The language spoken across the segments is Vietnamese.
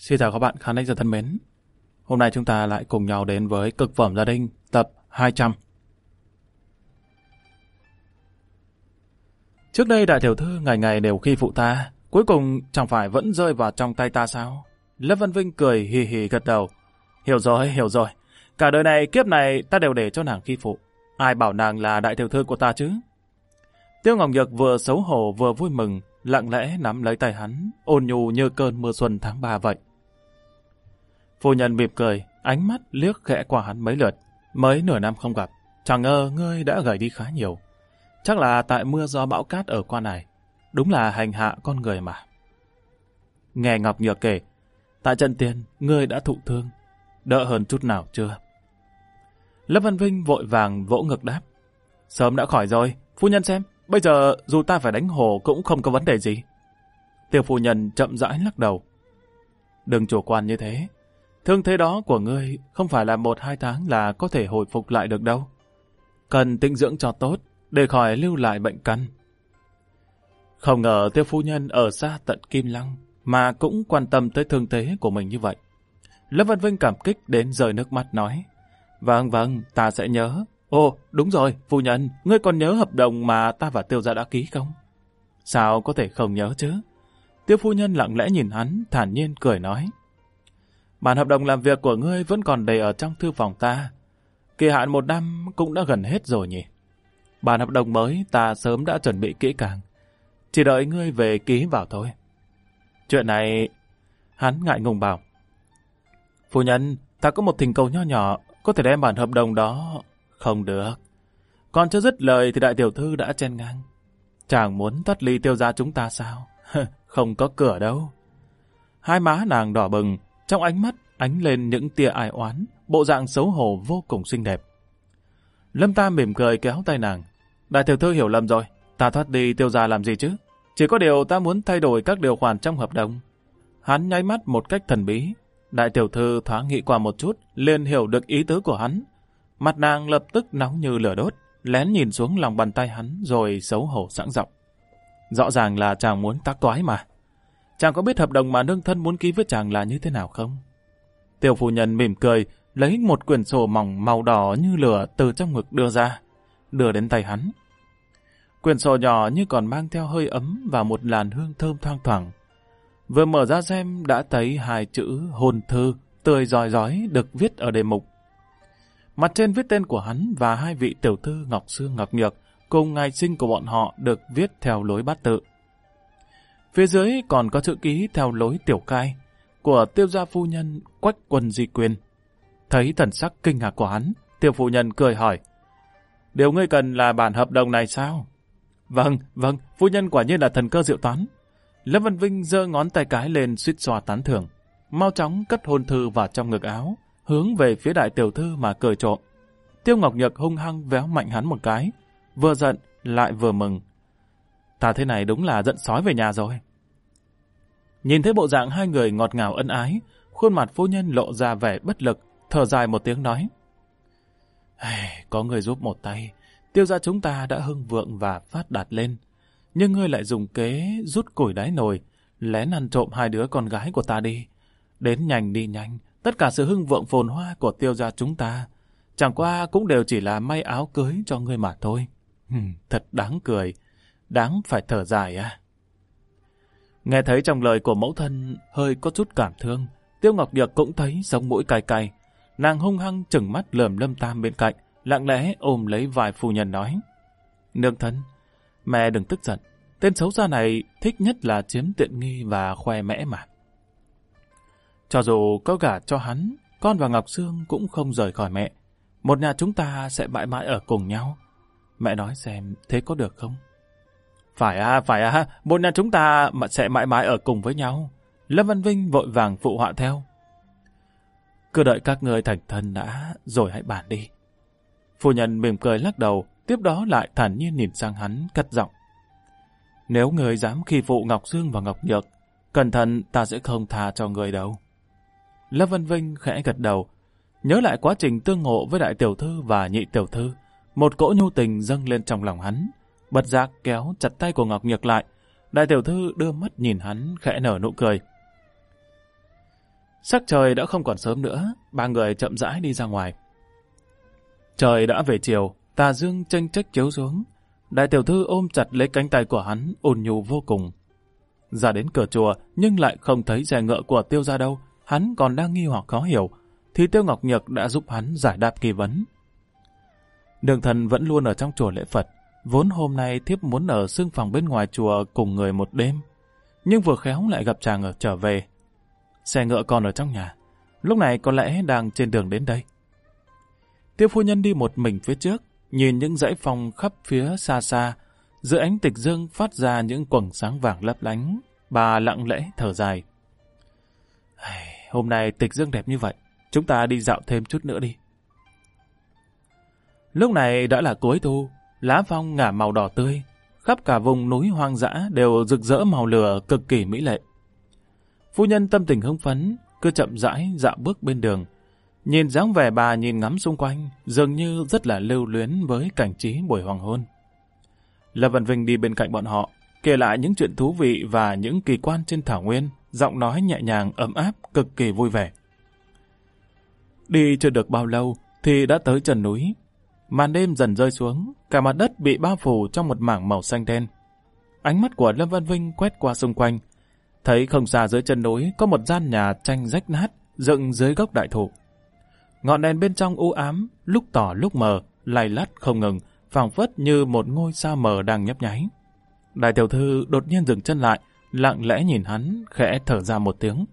Xin chào các bạn khán thính giả thân mến. Hôm nay chúng ta lại cùng nhau đến với Cực phẩm gia đình tập 200. Trước đây đại tiểu thư ngày ngày đều khi phụ ta, cuối cùng chẳng phải vẫn rơi vào trong tay ta sao? Lâm Văn Vinh cười hì hì gật đầu. Hiểu rồi. Cả đời này kiếp này ta đều để cho nàng khi phụ. Ai bảo nàng là đại tiểu thư của ta chứ? Tiêu Ngọc Nhược vừa xấu hổ vừa vui mừng, lặng lẽ nắm lấy tay hắn, ôn nhu như cơn mưa xuân tháng 3 vậy. Phu nhân mỉm cười, ánh mắt liếc khẽ qua hắn mấy lượt. Mới nửa năm không gặp, chẳng ngờ ngươi đã gầy đi khá nhiều. Chắc là tại mưa gió bão cát ở qua này. Đúng là hành hạ con người mà. Nghe Ngọc Nhược kể, tại trận tiền, ngươi đã thụ thương. Đỡ hơn chút nào chưa? Lâm Văn Vinh vội vàng vỗ ngực đáp. Sớm đã khỏi rồi, phu nhân xem, bây giờ dù ta phải đánh hồ cũng không có vấn đề gì. Tiêu phu nhân chậm rãi lắc đầu. Đừng chủ quan như thế. Thương thế đó của ngươi không phải là 1-2 tháng là có thể hồi phục lại được đâu. Cần tĩnh dưỡng cho tốt, để khỏi lưu lại bệnh căn. Không ngờ Tiêu phu nhân ở xa tận Kim Lăng mà cũng quan tâm tới thương thế của mình như vậy. Lâm Văn Vinh cảm kích đến rơi nước mắt nói. Vâng, ta sẽ nhớ. Ồ, đúng rồi, phu nhân, ngươi còn nhớ hợp đồng mà ta và Tiêu gia đã ký không? Sao có thể không nhớ chứ? Tiêu phu nhân lặng lẽ nhìn hắn, thản nhiên cười nói. Bản hợp đồng làm việc của ngươi vẫn còn để ở trong thư phòng ta. Kỳ hạn 1 năm cũng đã gần hết rồi nhỉ? Bản hợp đồng mới ta sớm đã chuẩn bị kỹ càng. Chỉ đợi ngươi về ký vào thôi. Chuyện này... Hắn ngại ngùng bảo. Phu nhân, ta có một thỉnh cầu nho nhỏ, có thể đem bản hợp đồng đó... Không được. Còn chưa dứt lời thì đại tiểu thư đã chen ngang. Chàng muốn thoát ly Tiêu gia chúng ta sao? Không có cửa đâu. Hai má nàng đỏ bừng, trong ánh mắt ánh lên những tia ai oán, bộ dạng xấu hổ vô cùng xinh đẹp. Lâm Tam mỉm cười kéo tay nàng. Đại tiểu thư hiểu lầm rồi, ta thoát đi Tiêu gia làm gì chứ? Chỉ có điều ta muốn thay đổi các điều khoản trong hợp đồng. Hắn nháy mắt một cách thần bí. Đại tiểu thư thoáng nghĩ qua một chút, liền hiểu được ý tứ của hắn. Mặt nàng lập tức nóng như lửa đốt, lén nhìn xuống lòng bàn tay hắn rồi xấu hổ sẵn giọng. Rõ ràng là chàng muốn tác toái mà. Chàng có biết hợp đồng mà nương thân muốn ký với chàng là như thế nào không? Tiêu phu nhân mỉm cười, lấy một quyển sổ mỏng màu đỏ như lửa từ trong ngực đưa ra, đưa đến tay hắn. Quyển sổ nhỏ như còn mang theo hơi ấm và một làn hương thơm thoang thoảng. Vừa mở ra xem đã thấy 2 chữ hôn thư tươi rói rói được viết ở đề mục. Mặt trên viết tên của hắn và 2 vị tiểu thư Ngọc Sương Ngọc Nhược cùng ngày sinh của bọn họ được viết theo lối bát tự. Phía dưới còn có chữ ký theo lối tiểu cai của Tiêu gia phu nhân Quách Quân Di Quyên. Thấy thần sắc kinh ngạc của hắn, Tiêu phu nhân cười hỏi. Điều ngươi cần là bản hợp đồng này sao? Vâng, phu nhân quả nhiên là thần cơ diệu toán. Lâm Văn Vinh giơ ngón tay cái lên suýt xoa tán thưởng, mau chóng cất hôn thư vào trong ngực áo, hướng về phía đại tiểu thư mà cười trộm. Tiêu Ngọc Nhược hung hăng véo mạnh hắn một cái, vừa giận lại vừa mừng. Ta thế này đúng là giận sói về nhà rồi. Nhìn thấy bộ dạng hai người ngọt ngào ân ái, khuôn mặt phu nhân lộ ra vẻ bất lực, thở dài một tiếng nói. Có người giúp một tay, Tiêu gia chúng ta đã hưng vượng và phát đạt lên. Nhưng ngươi lại dùng kế rút củi đáy nồi, lén ăn trộm 2 đứa con gái của ta đi. Đến nhanh đi nhanh, tất cả sự hưng vượng phồn hoa của Tiêu gia chúng ta, chẳng qua cũng đều chỉ là may áo cưới cho ngươi mà thôi. Thật đáng cười, đáng phải thở dài à. Nghe thấy trong lời của mẫu thân hơi có chút cảm thương, Tiêu Ngọc Nhược cũng thấy sống mũi cay cay. Nàng hung hăng chừng mắt lườm Lâm Tam bên cạnh, lặng lẽ ôm lấy vai phu nhân nói. Nương thân, mẹ đừng tức giận, tên xấu xa này thích nhất là chiếm tiện nghi và khoe mẽ mà. Cho dù có gả cho hắn, con và Ngọc Sương cũng không rời khỏi mẹ. Một nhà chúng ta sẽ mãi mãi ở cùng nhau. Mẹ nói xem thế có được không? Phải à, một nhà chúng ta sẽ mãi mãi ở cùng với nhau. Lâm Văn Vinh vội vàng phụ họa theo. Cứ đợi các người thành thân đã, rồi hãy bàn đi. Phu nhân mỉm cười lắc đầu, tiếp đó lại thản nhiên nhìn sang hắn, cất giọng. Nếu người dám khi phụ Ngọc Sương và Ngọc Nhược, cẩn thận ta sẽ không tha cho người đâu. Lâm Văn Vinh khẽ gật đầu, nhớ lại quá trình tương ngộ với đại tiểu thư và nhị tiểu thư, một cỗ nhu tình dâng lên trong lòng hắn, bật giác kéo chặt tay của Ngọc Nhược lại. Đại tiểu thư đưa mắt nhìn hắn khẽ nở nụ cười. Sắc trời đã không còn sớm nữa, ba người chậm rãi đi ra ngoài. Trời đã về chiều, tà dương chênh chếch chiếu xuống. Đại tiểu thư ôm chặt lấy cánh tay của hắn, ôn nhu vô cùng. Ra đến cửa chùa, nhưng lại không thấy xe ngựa của Tiêu gia đâu. Hắn còn đang nghi hoặc khó hiểu, thì Tiêu Ngọc Nhược đã giúp hắn giải đáp nghi vấn. Đường thần vẫn luôn ở trong chùa lễ Phật. Vốn hôm nay thiếp muốn ở xương phòng bên ngoài chùa cùng người một đêm, nhưng vừa khéo lại gặp chàng ở trở về. Xe ngựa còn ở trong nhà, lúc này có lẽ đang trên đường đến đây. Tiêu phu nhân đi một mình phía trước, nhìn những dãy phòng khắp phía xa xa, giữa ánh tịch dương phát ra những quầng sáng vàng lấp lánh, bà lặng lẽ thở dài. Hôm nay tịch dương đẹp như vậy, chúng ta đi dạo thêm chút nữa đi. Lúc này đã là cuối thu, lá phong ngả màu đỏ tươi, khắp cả vùng núi hoang dã đều rực rỡ màu lửa cực kỳ mỹ lệ. Phu nhân tâm tình hưng phấn, cứ chậm rãi dạo bước bên đường. Nhìn dáng vẻ bà nhìn ngắm xung quanh, dường như rất là lưu luyến với cảnh trí buổi hoàng hôn. Lâm Văn Vinh đi bên cạnh bọn họ, kể lại những chuyện thú vị và những kỳ quan trên thảo nguyên, giọng nói nhẹ nhàng ấm áp, cực kỳ vui vẻ. Đi chưa được bao lâu thì đã tới chân núi. Màn đêm dần rơi xuống, cả mặt đất bị bao phủ trong một mảng màu xanh đen. Ánh mắt của Lâm Văn Vinh quét qua xung quanh, thấy không xa dưới chân núi có một gian nhà tranh rách nát dựng dưới gốc đại thụ. Ngọn đèn bên trong u ám, lúc tỏ lúc mờ, lay lắt không ngừng, phảng phất như một ngôi sao mờ đang nhấp nháy. Đại tiểu thư đột nhiên dừng chân lại, lặng lẽ nhìn hắn, khẽ thở ra một tiếng.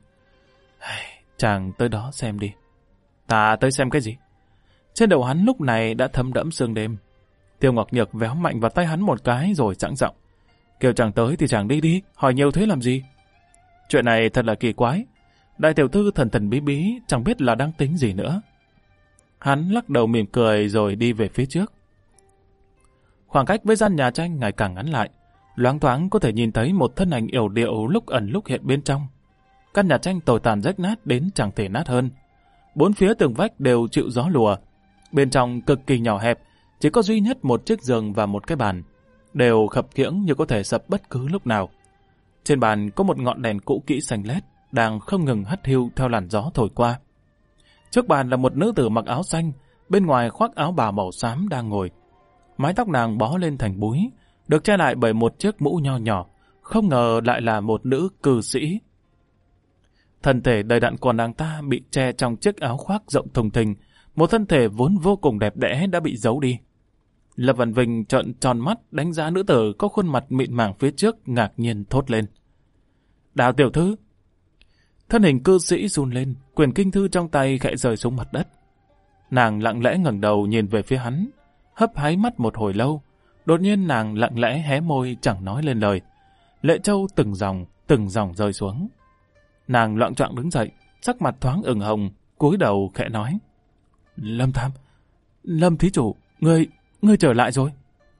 Chàng tới đó xem đi. Ta tới xem cái gì? Trên đầu hắn lúc này đã thấm đẫm sương đêm. Tiêu Ngọc Nhược véo mạnh vào tay hắn một cái rồi sẵn giọng. Kêu chàng tới thì chàng đi đi, hỏi nhiều thế làm gì? Chuyện này thật là kỳ quái. Đại tiểu thư thần thần bí bí, chẳng biết là đang tính gì nữa. Hắn lắc đầu mỉm cười rồi đi về phía trước. Khoảng cách với gian nhà tranh ngày càng ngắn lại. Loáng thoáng có thể nhìn thấy một thân ảnh yểu điệu lúc ẩn lúc hiện bên trong. Căn nhà tranh tồi tàn rách nát đến chẳng thể nát hơn. Bốn phía tường vách đều chịu gió lùa. Bên trong cực kỳ nhỏ hẹp, chỉ có duy nhất một chiếc giường và một cái bàn, đều khập khiễng như có thể sập bất cứ lúc nào. Trên bàn có một ngọn đèn cũ kỹ xanh lét đang không ngừng hắt hiu theo làn gió thổi qua. Trước bàn là một nữ tử mặc áo xanh, bên ngoài khoác áo bào màu xám đang ngồi. Mái tóc nàng bó lên thành búi, được che lại bởi một chiếc mũ nho nhỏ, không ngờ lại là một nữ cư sĩ. Thân thể đầy đặn của nàng ta bị che trong chiếc áo khoác rộng thùng thình, một thân thể vốn vô cùng đẹp đẽ đã bị giấu đi. Lâm Văn Vinh trợn tròn mắt đánh giá nữ tử có khuôn mặt mịn màng phía trước, ngạc nhiên thốt lên. Đào tiểu thư! Thân hình cư sĩ run lên, quyển kinh thư trong tay khẽ rơi xuống mặt đất. Nàng lặng lẽ ngẩng đầu nhìn về phía hắn, hấp háy mắt một hồi lâu. Đột nhiên nàng lặng lẽ hé môi chẳng nói lên lời. Lệ châu từng dòng rơi xuống. Nàng loạng choạng đứng dậy, sắc mặt thoáng ửng hồng, cúi đầu khẽ nói. Lâm Tham, Lâm thí chủ, ngươi trở lại rồi.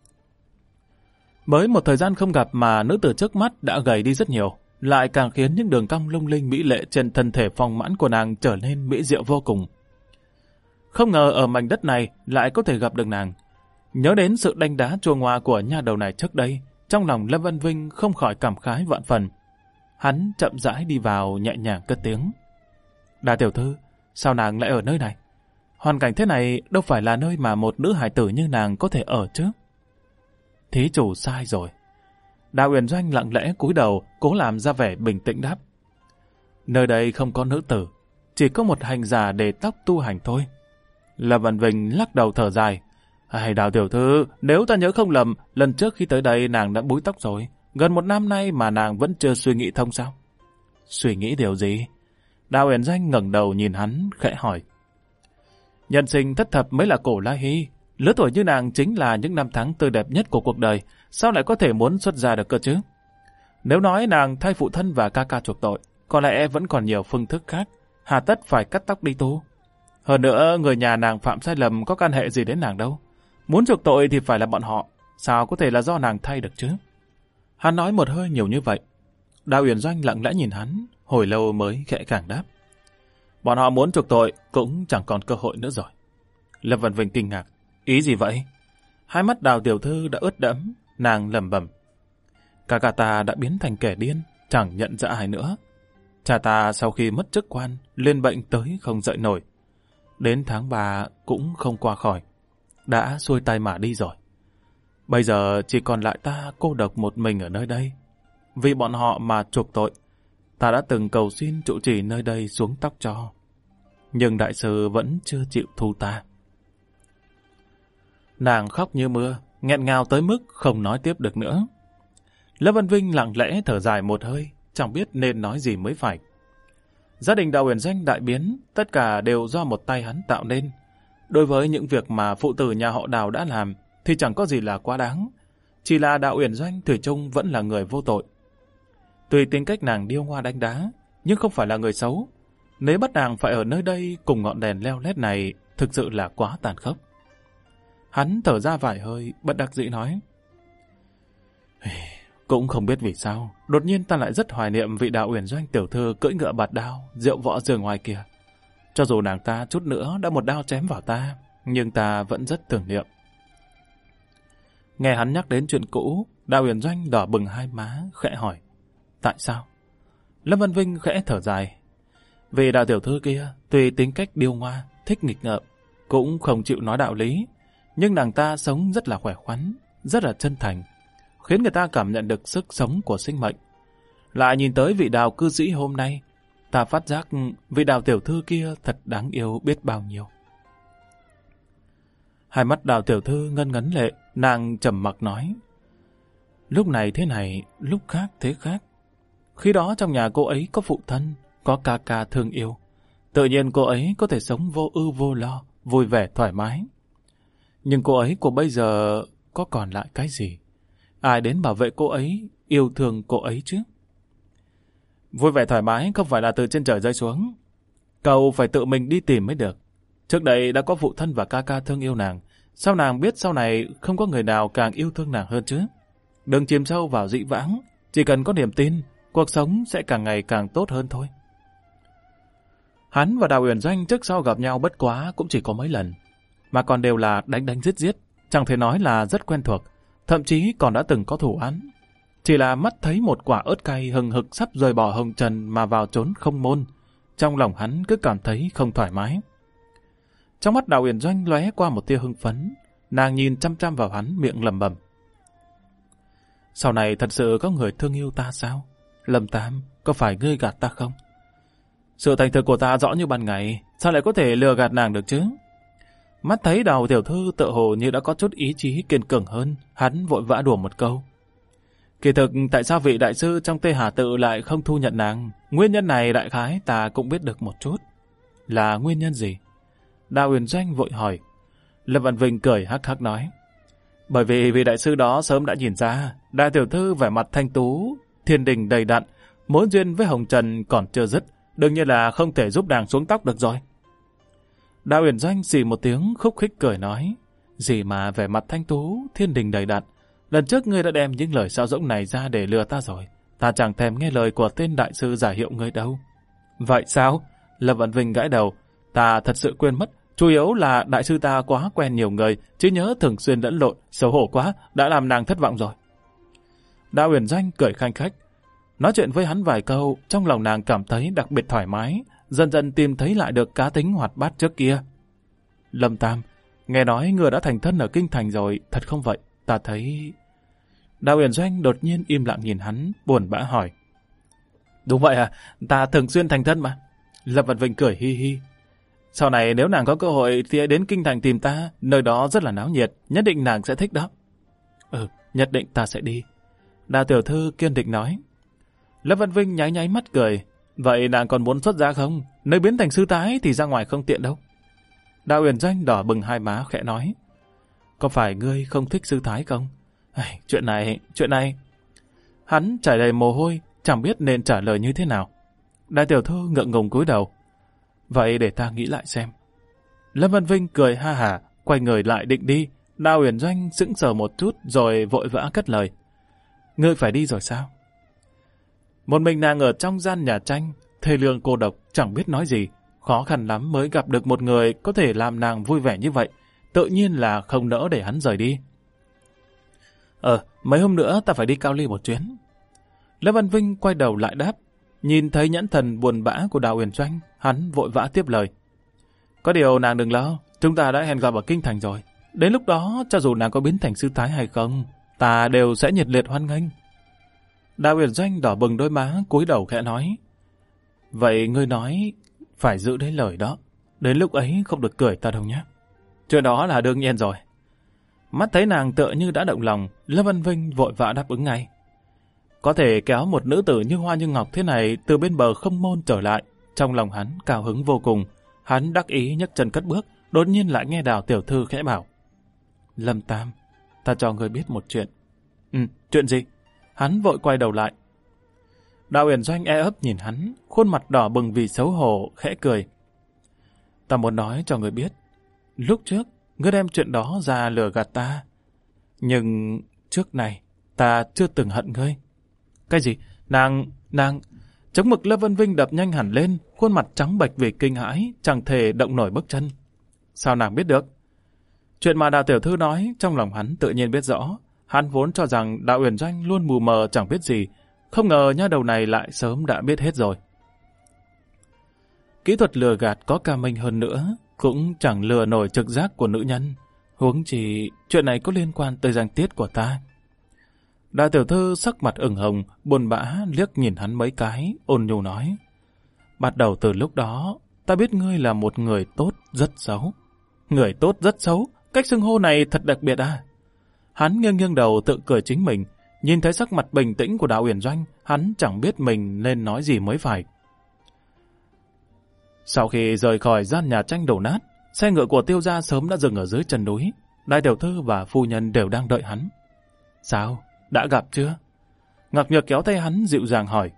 Mới một thời gian không gặp mà nữ tử trước mắt đã gầy đi rất nhiều, lại càng khiến những đường cong lung linh mỹ lệ trên thân thể phong mãn của nàng trở nên mỹ diệu vô cùng. Không ngờ ở mảnh đất này lại có thể gặp được nàng. Nhớ đến sự đánh đá chua ngoa của nha đầu này trước đây, trong lòng Lâm Văn Vinh không khỏi cảm khái vạn phần. Hắn chậm rãi đi vào nhẹ nhàng cất tiếng. Đại tiểu thư, sao nàng lại ở nơi này? Hoàn cảnh thế này đâu phải là nơi mà một nữ hài tử như nàng có thể ở chứ. Thí chủ sai rồi. Đào Uyển Doanh lặng lẽ cúi đầu, cố làm ra vẻ bình tĩnh đáp. Nơi đây không có nữ tử, chỉ có một hành giả để tóc tu hành thôi. Lâm Văn Vinh lắc đầu thở dài. Đào tiểu thư, nếu ta nhớ không lầm, lần trước khi tới đây nàng đã búi tóc rồi. Gần một năm nay mà nàng vẫn chưa suy nghĩ thông sao? Suy nghĩ điều gì? Đào Uyển Doanh ngẩng đầu nhìn hắn, khẽ hỏi. Nhân sinh thất thập mới là cổ lai hy. Lứa tuổi như nàng chính là những năm tháng tươi đẹp nhất của cuộc đời. Sao lại có thể muốn xuất gia được cơ chứ? Nếu nói nàng thay phụ thân và ca ca chuộc tội, có lẽ vẫn còn nhiều phương thức khác. Hà tất phải cắt tóc đi tu. Hơn nữa, người nhà nàng phạm sai lầm có can hệ gì đến nàng đâu. Muốn chuộc tội thì phải là bọn họ. Sao có thể là do nàng thay được chứ? Hắn nói một hơi nhiều như vậy. Đào Uyển Doanh lặng lẽ nhìn hắn, hồi lâu mới khẽ khàng đáp. Bọn họ muốn chuộc tội cũng chẳng còn cơ hội nữa rồi. Lâm Văn Vinh kinh ngạc. Ý gì vậy? Hai mắt Đào tiểu thư đã ướt đẫm, nàng lẩm bẩm. Ca ta đã biến thành kẻ điên, chẳng nhận ra ai nữa. Cha ta sau khi mất chức quan, lên bệnh tới không dậy nổi. Đến tháng 3 cũng không qua khỏi. Đã xuôi tay mà đi rồi. Bây giờ chỉ còn lại ta cô độc một mình ở nơi đây. Vì bọn họ mà chuộc tội, ta đã từng cầu xin trụ trì nơi đây xuống tóc cho. Nhưng đại sư vẫn chưa chịu thu ta. Nàng khóc như mưa, nghẹn ngào tới mức không nói tiếp được nữa. Lâm Văn Vinh lặng lẽ thở dài một hơi, chẳng biết nên nói gì mới phải. Gia đình Đào Uyển Doanh đại biến, tất cả đều do một tay hắn tạo nên. Đối với những việc mà phụ tử nhà họ Đào đã làm, thì chẳng có gì là quá đáng. Chỉ là Đào Uyển Doanh thủy chung vẫn là người vô tội. Tuy tính cách nàng điêu ngoa đánh đá, nhưng không phải là người xấu. Nếu bắt nàng phải ở nơi đây cùng ngọn đèn leo lét này, thực sự là quá tàn khốc. Hắn thở ra vài hơi, bất đắc dĩ nói. Cũng không biết vì sao, đột nhiên ta lại rất hoài niệm vị Đào Uyển Doanh tiểu thư cưỡi ngựa bạt đao, rượu võ giường ngoài kia. Cho dù nàng ta chút nữa đã một đao chém vào ta, nhưng ta vẫn rất tưởng niệm. Nghe hắn nhắc đến chuyện cũ, Đào Uyển Doanh đỏ bừng hai má, khẽ hỏi. Tại sao? Lâm Văn Vinh khẽ thở dài. Vì Đào tiểu thư kia, tuy tính cách điêu ngoa, thích nghịch ngợm, cũng không chịu nói đạo lý, nhưng nàng ta sống rất là khỏe khoắn, rất là chân thành, khiến người ta cảm nhận được sức sống của sinh mệnh. Lại nhìn tới vị Đào cư sĩ hôm nay, ta phát giác vị Đào tiểu thư kia thật đáng yêu biết bao nhiêu. Hai mắt Đào tiểu thư ngân ngấn lệ, nàng trầm mặc nói. Lúc này thế này, lúc khác thế khác. Khi đó trong nhà cô ấy có phụ thân, có ca ca thương yêu. Tự nhiên cô ấy có thể sống vô ưu vô lo, vui vẻ thoải mái. Nhưng cô ấy của bây giờ có còn lại cái gì? Ai đến bảo vệ cô ấy, yêu thương cô ấy chứ? Vui vẻ thoải mái không phải là từ trên trời rơi xuống. Cậu phải tự mình đi tìm mới được. Trước đây đã có phụ thân và ca ca thương yêu nàng. Sao nàng biết sau này không có người nào càng yêu thương nàng hơn chứ? Đừng chìm sâu vào dĩ vãng. Chỉ cần có niềm tin, cuộc sống sẽ càng ngày càng tốt hơn thôi. Hắn và Đào Uyển Doanh trước sau gặp nhau bất quá cũng chỉ có mấy lần. Mà còn đều là đánh đánh giết giết. Chẳng thể nói là rất quen thuộc. Thậm chí còn đã từng có thủ án. Chỉ là mắt thấy một quả ớt cay hừng hực sắp rời bỏ hồng trần mà vào trốn không môn. Trong lòng hắn cứ cảm thấy không thoải mái. Trong mắt Đào Uyển Doanh lóe qua một tia hưng phấn. Nàng nhìn chăm chăm vào hắn, miệng lẩm bẩm. Sau này thật sự có người thương yêu ta sao? Lâm Tam, có phải ngươi gạt ta không? Sự thành thực của ta rõ như ban ngày, sao lại có thể lừa gạt nàng được chứ? Mắt thấy Đào tiểu thư tự hồ như đã có chút ý chí kiên cường hơn, hắn vội vã đùa một câu. Kỳ thực tại sao vị đại sư trong Tê Hà Tự lại không thu nhận nàng? Nguyên nhân này đại khái ta cũng biết được một chút. Là nguyên nhân gì? Đào Uyển Doanh vội hỏi. Lâm Văn Vinh cười hắc hắc nói. Bởi vì vị đại sư đó sớm đã nhìn ra, đại tiểu thư vẻ mặt thanh tú, thiên đình đầy đặn, mối duyên với Hồng Trần còn chưa dứt, đương nhiên là không thể giúp nàng xuống tóc được rồi. Đào Uyển Doanh xì một tiếng khúc khích cười nói. Gì mà vẻ mặt thanh tú, thiên đình đầy đặn. Lần trước ngươi đã đem những lời sáo rỗng này ra để lừa ta rồi. Ta chẳng thèm nghe lời của tên đại sư giả hiệu ngươi đâu. Vậy sao? Lâm Văn Vinh gãi đầu. Ta thật sự quên mất. Chủ yếu là đại sư ta quá quen nhiều người, trí nhớ thường xuyên lẫn lộn, xấu hổ quá, đã làm nàng thất vọng rồi. Đào Uyển Doanh cười khanh khách. Nói chuyện với hắn vài câu, trong lòng nàng cảm thấy đặc biệt thoải mái, dần dần tìm thấy lại được cá tính hoạt bát trước kia. Lâm Tam, nghe nói ngươi đã thành thân ở Kinh Thành rồi, thật không vậy? Ta thấy... Đào Uyển Doanh đột nhiên im lặng nhìn hắn, buồn bã hỏi. Đúng vậy à, ta thường xuyên thành thân mà. Lâm Văn Vinh cười hi hi. Sau này nếu nàng có cơ hội thì hãy đến Kinh Thành tìm ta, nơi đó rất là náo nhiệt, nhất định nàng sẽ thích đó. Nhất định ta sẽ đi. Đào tiểu thư kiên định nói. Lâm Văn Vinh nháy nháy mắt cười. Vậy nàng còn muốn xuất gia không? Nơi biến thành sư thái thì ra ngoài không tiện đâu. Đào Uyển Doanh đỏ bừng hai má khẽ nói. Có phải ngươi không thích sư thái không? Chuyện này... Hắn trải đầy mồ hôi, chẳng biết nên trả lời như thế nào. Đại tiểu thư ngượng ngùng cúi đầu. Vậy để ta nghĩ lại xem. Lâm Văn Vinh cười ha hả, quay người lại định đi. Đào Uyển Doanh sững sờ một chút rồi vội vã cất lời. Ngươi phải đi rồi sao? Một mình nàng ở trong gian nhà tranh, thê lương cô độc, chẳng biết nói gì. Khó khăn lắm mới gặp được một người có thể làm nàng vui vẻ như vậy. Tự nhiên là không nỡ để hắn rời đi. Mấy hôm nữa ta phải đi Cao Ly một chuyến. Lâm Văn Vinh quay đầu lại đáp. Nhìn thấy nhãn thần buồn bã của Đào Uyển Doanh, hắn vội vã tiếp lời. Có điều nàng đừng lo, chúng ta đã hẹn gặp ở kinh thành rồi. Đến lúc đó, cho dù nàng có biến thành sư thái hay không, ta đều sẽ nhiệt liệt hoan nghênh. Đào Uyển Doanh đỏ bừng đôi má, cúi đầu khẽ nói. Vậy ngươi nói, phải giữ đến lời đó. Đến lúc ấy không được cười ta đâu nhé. Chuyện đó là đương nhiên rồi. Mắt thấy nàng tựa như đã động lòng, Lâm Văn Vinh vội vã đáp ứng ngay. Có thể kéo một nữ tử như hoa như ngọc thế này từ bên bờ không môn trở lại. Trong lòng hắn cao hứng vô cùng. Hắn đắc ý nhấc chân cất bước, đột nhiên lại nghe Đào tiểu thư khẽ bảo. Lâm Tam, ta cho ngươi biết một chuyện. Chuyện gì? Hắn vội quay đầu lại. Đào Uyển Doanh e ấp nhìn hắn, khuôn mặt đỏ bừng vì xấu hổ, khẽ cười. Ta muốn nói cho ngươi biết, lúc trước ngươi đem chuyện đó ra lừa gạt ta. Nhưng trước này ta chưa từng hận ngươi. Cái gì? Nàng... Chống mực Lâm Vân Vinh đập nhanh hẳn lên, khuôn mặt trắng bệch vì kinh hãi, chẳng thể động nổi bước chân. Sao nàng biết được? Chuyện mà Đào tiểu thư nói, trong lòng hắn tự nhiên biết rõ. Hắn vốn cho rằng Đào Uyển Doanh luôn mù mờ chẳng biết gì, không ngờ nha đầu này lại sớm đã biết hết rồi. Kỹ thuật lừa gạt có cao minh hơn nữa, cũng chẳng lừa nổi trực giác của nữ nhân. Huống chi chuyện này có liên quan tới danh tiết của ta. Đào tiểu thư sắc mặt ửng hồng, buồn bã liếc nhìn hắn mấy cái, ôn nhu nói. Bắt đầu từ lúc đó, ta biết ngươi là một người tốt rất xấu. Người tốt rất xấu? Cách xưng hô này thật đặc biệt à? Hắn nghiêng đầu tự cười chính mình, nhìn thấy sắc mặt bình tĩnh của Đào Uyển Doanh, hắn chẳng biết mình nên nói gì mới phải. Sau khi rời khỏi gian nhà tranh đổ nát, xe ngựa của Tiêu gia sớm đã dừng ở dưới chân núi. Đại tiểu thư và phu nhân đều đang đợi hắn. Sao? Đã gặp chưa? Ngọc Nhược kéo tay hắn dịu dàng hỏi.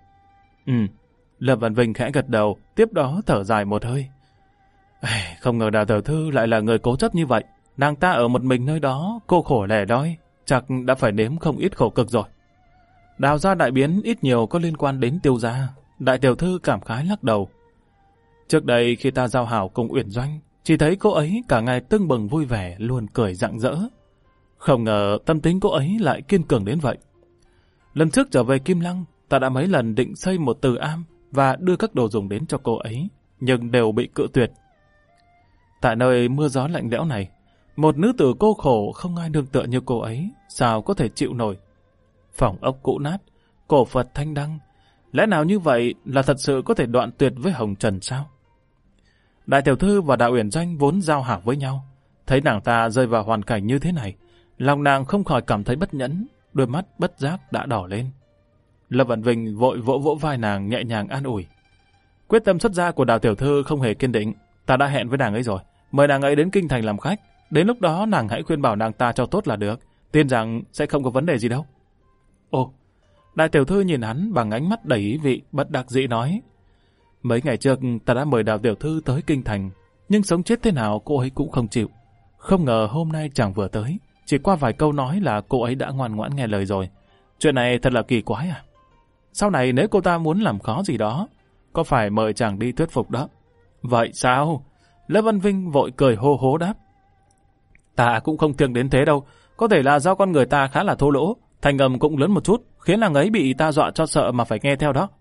Lâm Văn Vinh khẽ gật đầu, tiếp đó thở dài một hơi. Không ngờ Đào tiểu thư lại là người cố chấp như vậy. Nàng ta ở một mình nơi đó, cô khổ lẻ đói, chắc đã phải nếm không ít khổ cực rồi. Đào gia đại biến ít nhiều có liên quan đến Tiêu gia. Đại tiểu thư cảm khái lắc đầu. Trước đây khi ta giao hảo cùng Uyển Doanh, chỉ thấy cô ấy cả ngày tưng bừng vui vẻ, luôn cười rạng rỡ. Không ngờ tâm tính cô ấy lại kiên cường đến vậy. Lần trước trở về Kim Lăng, ta đã mấy lần định xây một từ am và đưa các đồ dùng đến cho cô ấy, nhưng đều bị cự tuyệt. Tại nơi mưa gió lạnh lẽo này, một nữ tử cô khổ không ai nương tựa như cô ấy, sao có thể chịu nổi. Phòng ốc cũ nát, cổ Phật thanh đăng, lẽ nào như vậy là thật sự có thể đoạn tuyệt với Hồng Trần sao? Đại tiểu thư và Đào Uyển Doanh vốn giao hảo với nhau, thấy nàng ta rơi vào hoàn cảnh như thế này, lòng nàng không khỏi cảm thấy bất nhẫn, đôi mắt bất giác đã đỏ lên. Lâm Văn Vinh vội vỗ vỗ vai nàng nhẹ nhàng an ủi. Quyết tâm xuất gia của Đào tiểu thư không hề kiên định, ta đã hẹn với nàng ấy rồi, mời nàng ấy đến kinh thành làm khách, đến lúc đó nàng hãy khuyên bảo nàng ta cho tốt là được, tin rằng sẽ không có vấn đề gì đâu. Ồ, Đại tiểu thư nhìn hắn bằng ánh mắt đầy ý vị, bất đắc dĩ nói. Mấy ngày trước ta đã mời Đào tiểu thư tới kinh thành, nhưng sống chết thế nào cô ấy cũng không chịu. Không ngờ hôm nay chàng vừa tới, chỉ qua vài câu nói là cô ấy đã ngoan ngoãn nghe lời rồi. Chuyện này thật là kỳ quái à? Sau này nếu cô ta muốn làm khó gì đó, có phải mời chàng đi thuyết phục đó. Vậy sao? Lâm Văn Vinh vội cười hô hố đáp. Ta cũng không thiêng đến thế đâu, có thể là do con người ta khá là thô lỗ, thành âm cũng lớn một chút, khiến nàng ấy bị ta dọa cho sợ mà phải nghe theo đó.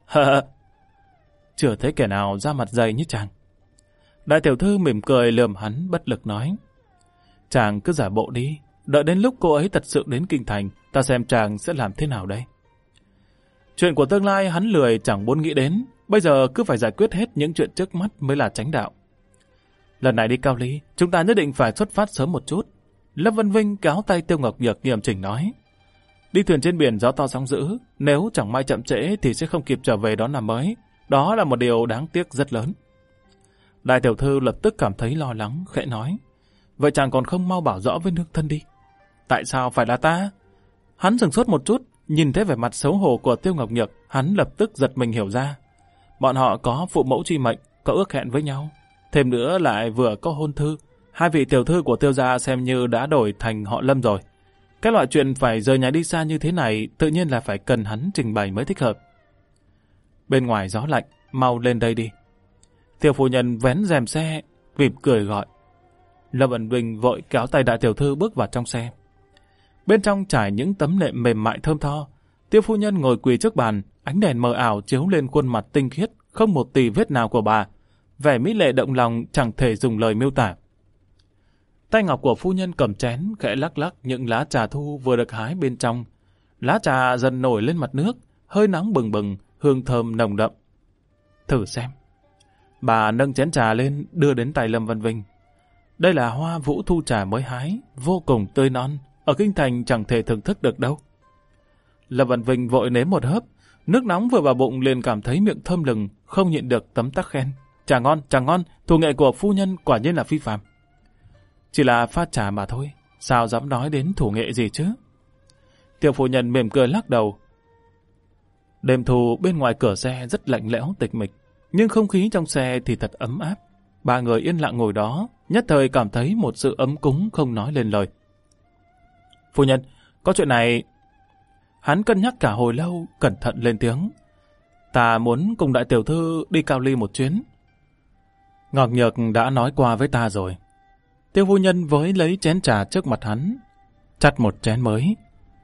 Chưa thấy kẻ nào ra mặt dày như chàng. Đại tiểu thư mỉm cười lườm hắn bất lực nói. Chàng cứ giả bộ đi, đợi đến lúc cô ấy thật sự đến kinh thành, ta xem chàng sẽ làm thế nào đây. Chuyện của tương lai hắn lười chẳng muốn nghĩ đến, bây giờ cứ phải giải quyết hết những chuyện trước mắt mới là chánh đạo. Lần này đi Cao Ly, chúng ta nhất định phải xuất phát sớm một chút. Lâm Văn Vinh kéo tay Tiêu Ngọc Nhược nghiêm chỉnh nói. Đi thuyền trên biển gió to sóng dữ, nếu chẳng may chậm trễ thì sẽ không kịp trở về đón năm mới. Đó là một điều đáng tiếc rất lớn. Đại tiểu thư lập tức cảm thấy lo lắng, khẽ nói. Vậy chàng còn không mau bảo rõ với nước thân đi. Tại sao phải là ta? Hắn dừng sốt một chút, nhìn thấy vẻ mặt xấu hổ của Tiêu Ngọc Nhược, hắn lập tức giật mình hiểu ra. Bọn họ có phụ mẫu truy mệnh, có ước hẹn với nhau. Thêm nữa lại vừa có hôn thư. Hai vị tiểu thư của Tiêu gia xem như đã đổi thành họ Lâm rồi. Cái loại chuyện phải rời nhà đi xa như thế này tự nhiên là phải cần hắn trình bày mới thích hợp. Bên ngoài gió lạnh, mau lên đây đi. Tiêu phu nhân vén rèm xe, mỉm cười gọi. Lâm Ẩn Bình vội kéo tay đại tiểu thư bước vào trong xe. Bên trong trải những tấm nệm mềm mại thơm tho. Tiêu phu nhân ngồi quỳ trước bàn, Ánh đèn mờ ảo chiếu lên khuôn mặt tinh khiết, không một tì vết nào của bà. Vẻ mỹ lệ động lòng chẳng thể dùng lời miêu tả. Tay ngọc của phu nhân cầm chén, khẽ lắc lắc những lá trà thu vừa được hái bên trong. Lá trà dần nổi lên mặt nước, hơi nóng bừng bừng, hương thơm nồng đậm. Thử xem. Bà nâng chén trà lên, đưa đến tay Lâm Văn Vinh. Đây là hoa vũ thu trà mới hái, vô cùng tươi non, ở kinh thành chẳng thể thưởng thức được đâu. Lâm Văn Vinh vội nếm một hớp, nước nóng vừa vào bụng liền cảm thấy miệng thơm lừng, không nhịn được tấm tắc khen. Trà ngon, thủ nghệ của phu nhân quả nhiên là phi phàm. Chỉ là pha trà mà thôi, sao dám nói đến thủ nghệ gì chứ? Tiểu phu nhân mỉm cười lắc đầu. Đêm thu bên ngoài cửa xe rất lạnh lẽo tịch mịch, nhưng không khí trong xe thì thật ấm áp. Ba người yên lặng ngồi đó, nhất thời cảm thấy một sự ấm cúng không nói lên lời. Phu nhân, có chuyện này... Hắn cân nhắc cả hồi lâu, cẩn thận lên tiếng. Ta muốn cùng đại tiểu thư đi Cao Ly một chuyến. Ngọc Nhược đã nói qua với ta rồi. Tiêu phu nhân với lấy chén trà trước mặt hắn, chặt một chén mới.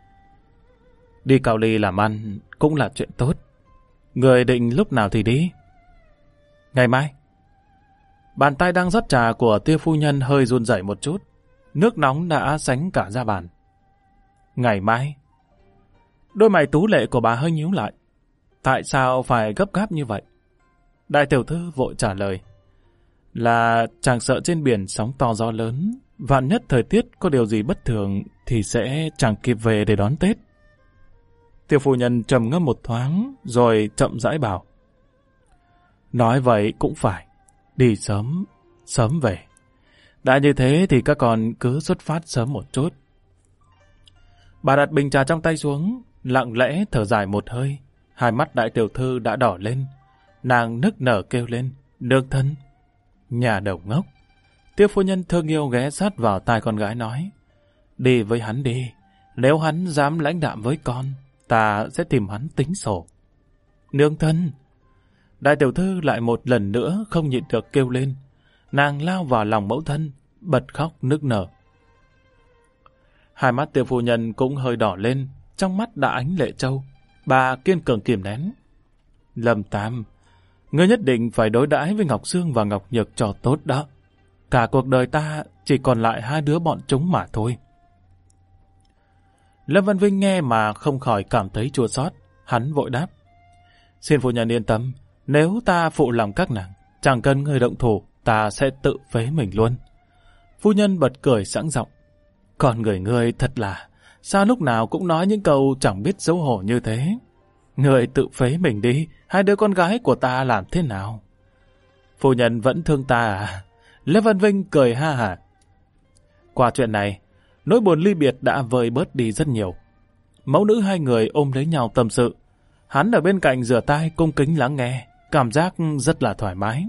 Đi Cao Ly làm ăn cũng là chuyện tốt. Người định lúc nào thì đi? Ngày mai. Bàn tay đang rót trà của Tiêu phu nhân hơi run rẩy một chút. Nước nóng đã sánh cả ra bàn. Ngày mai? Đôi mày tú lệ của bà hơi nhíu lại. Tại sao phải gấp gáp như vậy? Đại tiểu thư vội trả lời. Là chàng sợ trên biển sóng to gió lớn, vạn nhất thời tiết có điều gì bất thường thì sẽ chẳng kịp về để đón Tết. Tiêu phu nhân trầm ngâm một thoáng rồi chậm rãi bảo. Nói vậy cũng phải, đi sớm, sớm về. Đã như thế thì các con cứ xuất phát sớm một chút. Bà đặt bình trà trong tay xuống, lặng lẽ thở dài một hơi. Hai mắt đại tiểu thư đã đỏ lên. Nàng nức nở kêu lên, nương thân. Nhà đầu ngốc. Tiêu phu nhân thương yêu ghé sát vào tai con gái nói. Đi với hắn đi. Nếu hắn dám lãnh đạm với con, ta sẽ tìm hắn tính sổ. Nương thân. Đại tiểu thư lại một lần nữa không nhịn được kêu lên. Nàng lao vào lòng mẫu thân, bật khóc nức nở. Hai mắt tiêu phu nhân cũng hơi đỏ lên, trong mắt đã ánh lệ trâu. Bà kiên cường kìm nén. Lâm Tam, ngươi nhất định phải đối đãi với Ngọc Sương và Ngọc Nhược cho tốt đó. Cả cuộc đời ta chỉ còn lại hai đứa bọn chúng mà thôi. Lâm Văn Vinh nghe mà không khỏi cảm thấy chua xót. Hắn vội đáp. Xin phu nhân yên tâm, nếu ta phụ lòng các nàng, chẳng cần người động thủ, ta sẽ tự phế mình luôn. Phu nhân bật cười sẵn giọng. Con người ngươi thật là, sao lúc nào cũng nói những câu chẳng biết xấu hổ như thế. Ngươi tự phế mình đi, hai đứa con gái của ta làm thế nào? Phu nhân vẫn thương ta à? Lê Văn Vinh cười ha hả. Qua chuyện này, nỗi buồn ly biệt đã vơi bớt đi rất nhiều. Mẫu nữ hai người ôm lấy nhau tâm sự. Hắn ở bên cạnh rửa tai cung kính lắng nghe, cảm giác rất là thoải mái.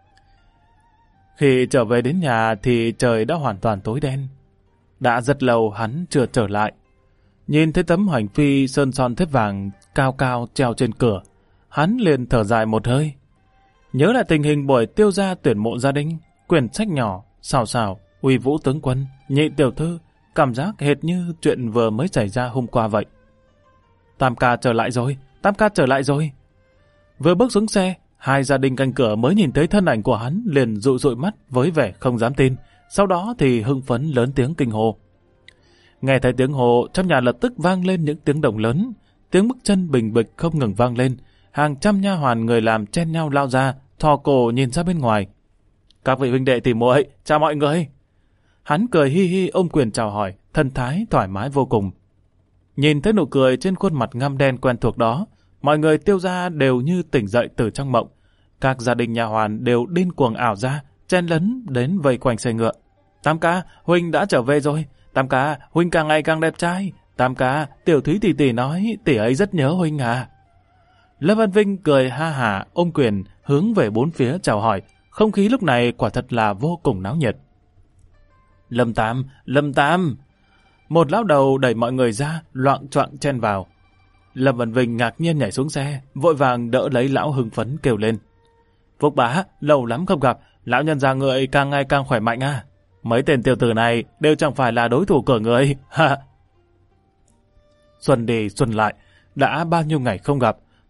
Khi trở về đến nhà thì trời đã hoàn toàn tối đen. Đã rất lâu hắn chưa trở lại. Nhìn thấy tấm hoành phi sơn son thép vàng cao cao treo trên cửa, hắn liền thở dài một hơi. Nhớ lại tình hình buổi tiêu gia tuyển mộ gia đình, quyển sách nhỏ, xào xào, uy vũ tướng quân, nhị tiểu thư, cảm giác hệt như chuyện vừa mới xảy ra hôm qua vậy. Tam ca trở lại rồi, Tam ca trở lại rồi. Vừa bước xuống xe, hai gia đình canh cửa mới nhìn thấy thân ảnh của hắn liền dụi dụi mắt với vẻ không dám tin, sau đó thì hưng phấn lớn tiếng kinh hô. Nghe thấy tiếng hô, trong nhà lập tức vang lên những tiếng động lớn, tiếng bước chân bình bịch không ngừng vang lên, hàng trăm nha hoàn người làm chen nhau lao ra, thò cổ nhìn ra bên ngoài. Các vị huynh đệ tỉ muội, chào mọi người. Hắn cười hi hi ôm quyền chào hỏi, thân thái thoải mái vô cùng. Nhìn thấy nụ cười trên khuôn mặt ngăm đen quen thuộc đó, mọi người Tiêu gia đều như tỉnh dậy từ trong mộng. Các gia đình nhà hoàn đều điên cuồng ảo ra, chen lấn đến vây quanh xe ngựa. Tam ca, huynh đã trở về rồi. Tam ca, huynh càng ngày càng đẹp trai. Tam ca, tiểu Thúy tỷ tỷ nói tỷ ấy rất nhớ huynh à. Lâm Văn Vinh cười ha hả ôm quyền hướng về bốn phía chào hỏi. Không khí lúc này quả thật là vô cùng náo nhiệt. Lâm Tam, Lâm Tam. Một lão đầu đẩy mọi người ra, loạng choạng chen vào. Lâm Văn Vinh ngạc nhiên nhảy xuống xe, vội vàng đỡ lấy lão hưng phấn kêu lên. Phúc bá, lâu lắm không gặp, lão nhân già người càng ngày càng khỏe mạnh à. Mấy tên tiểu tử này đều chẳng phải là đối thủ của người. Xuân đi xuân lại, đã bao nhiêu ngày không gặp,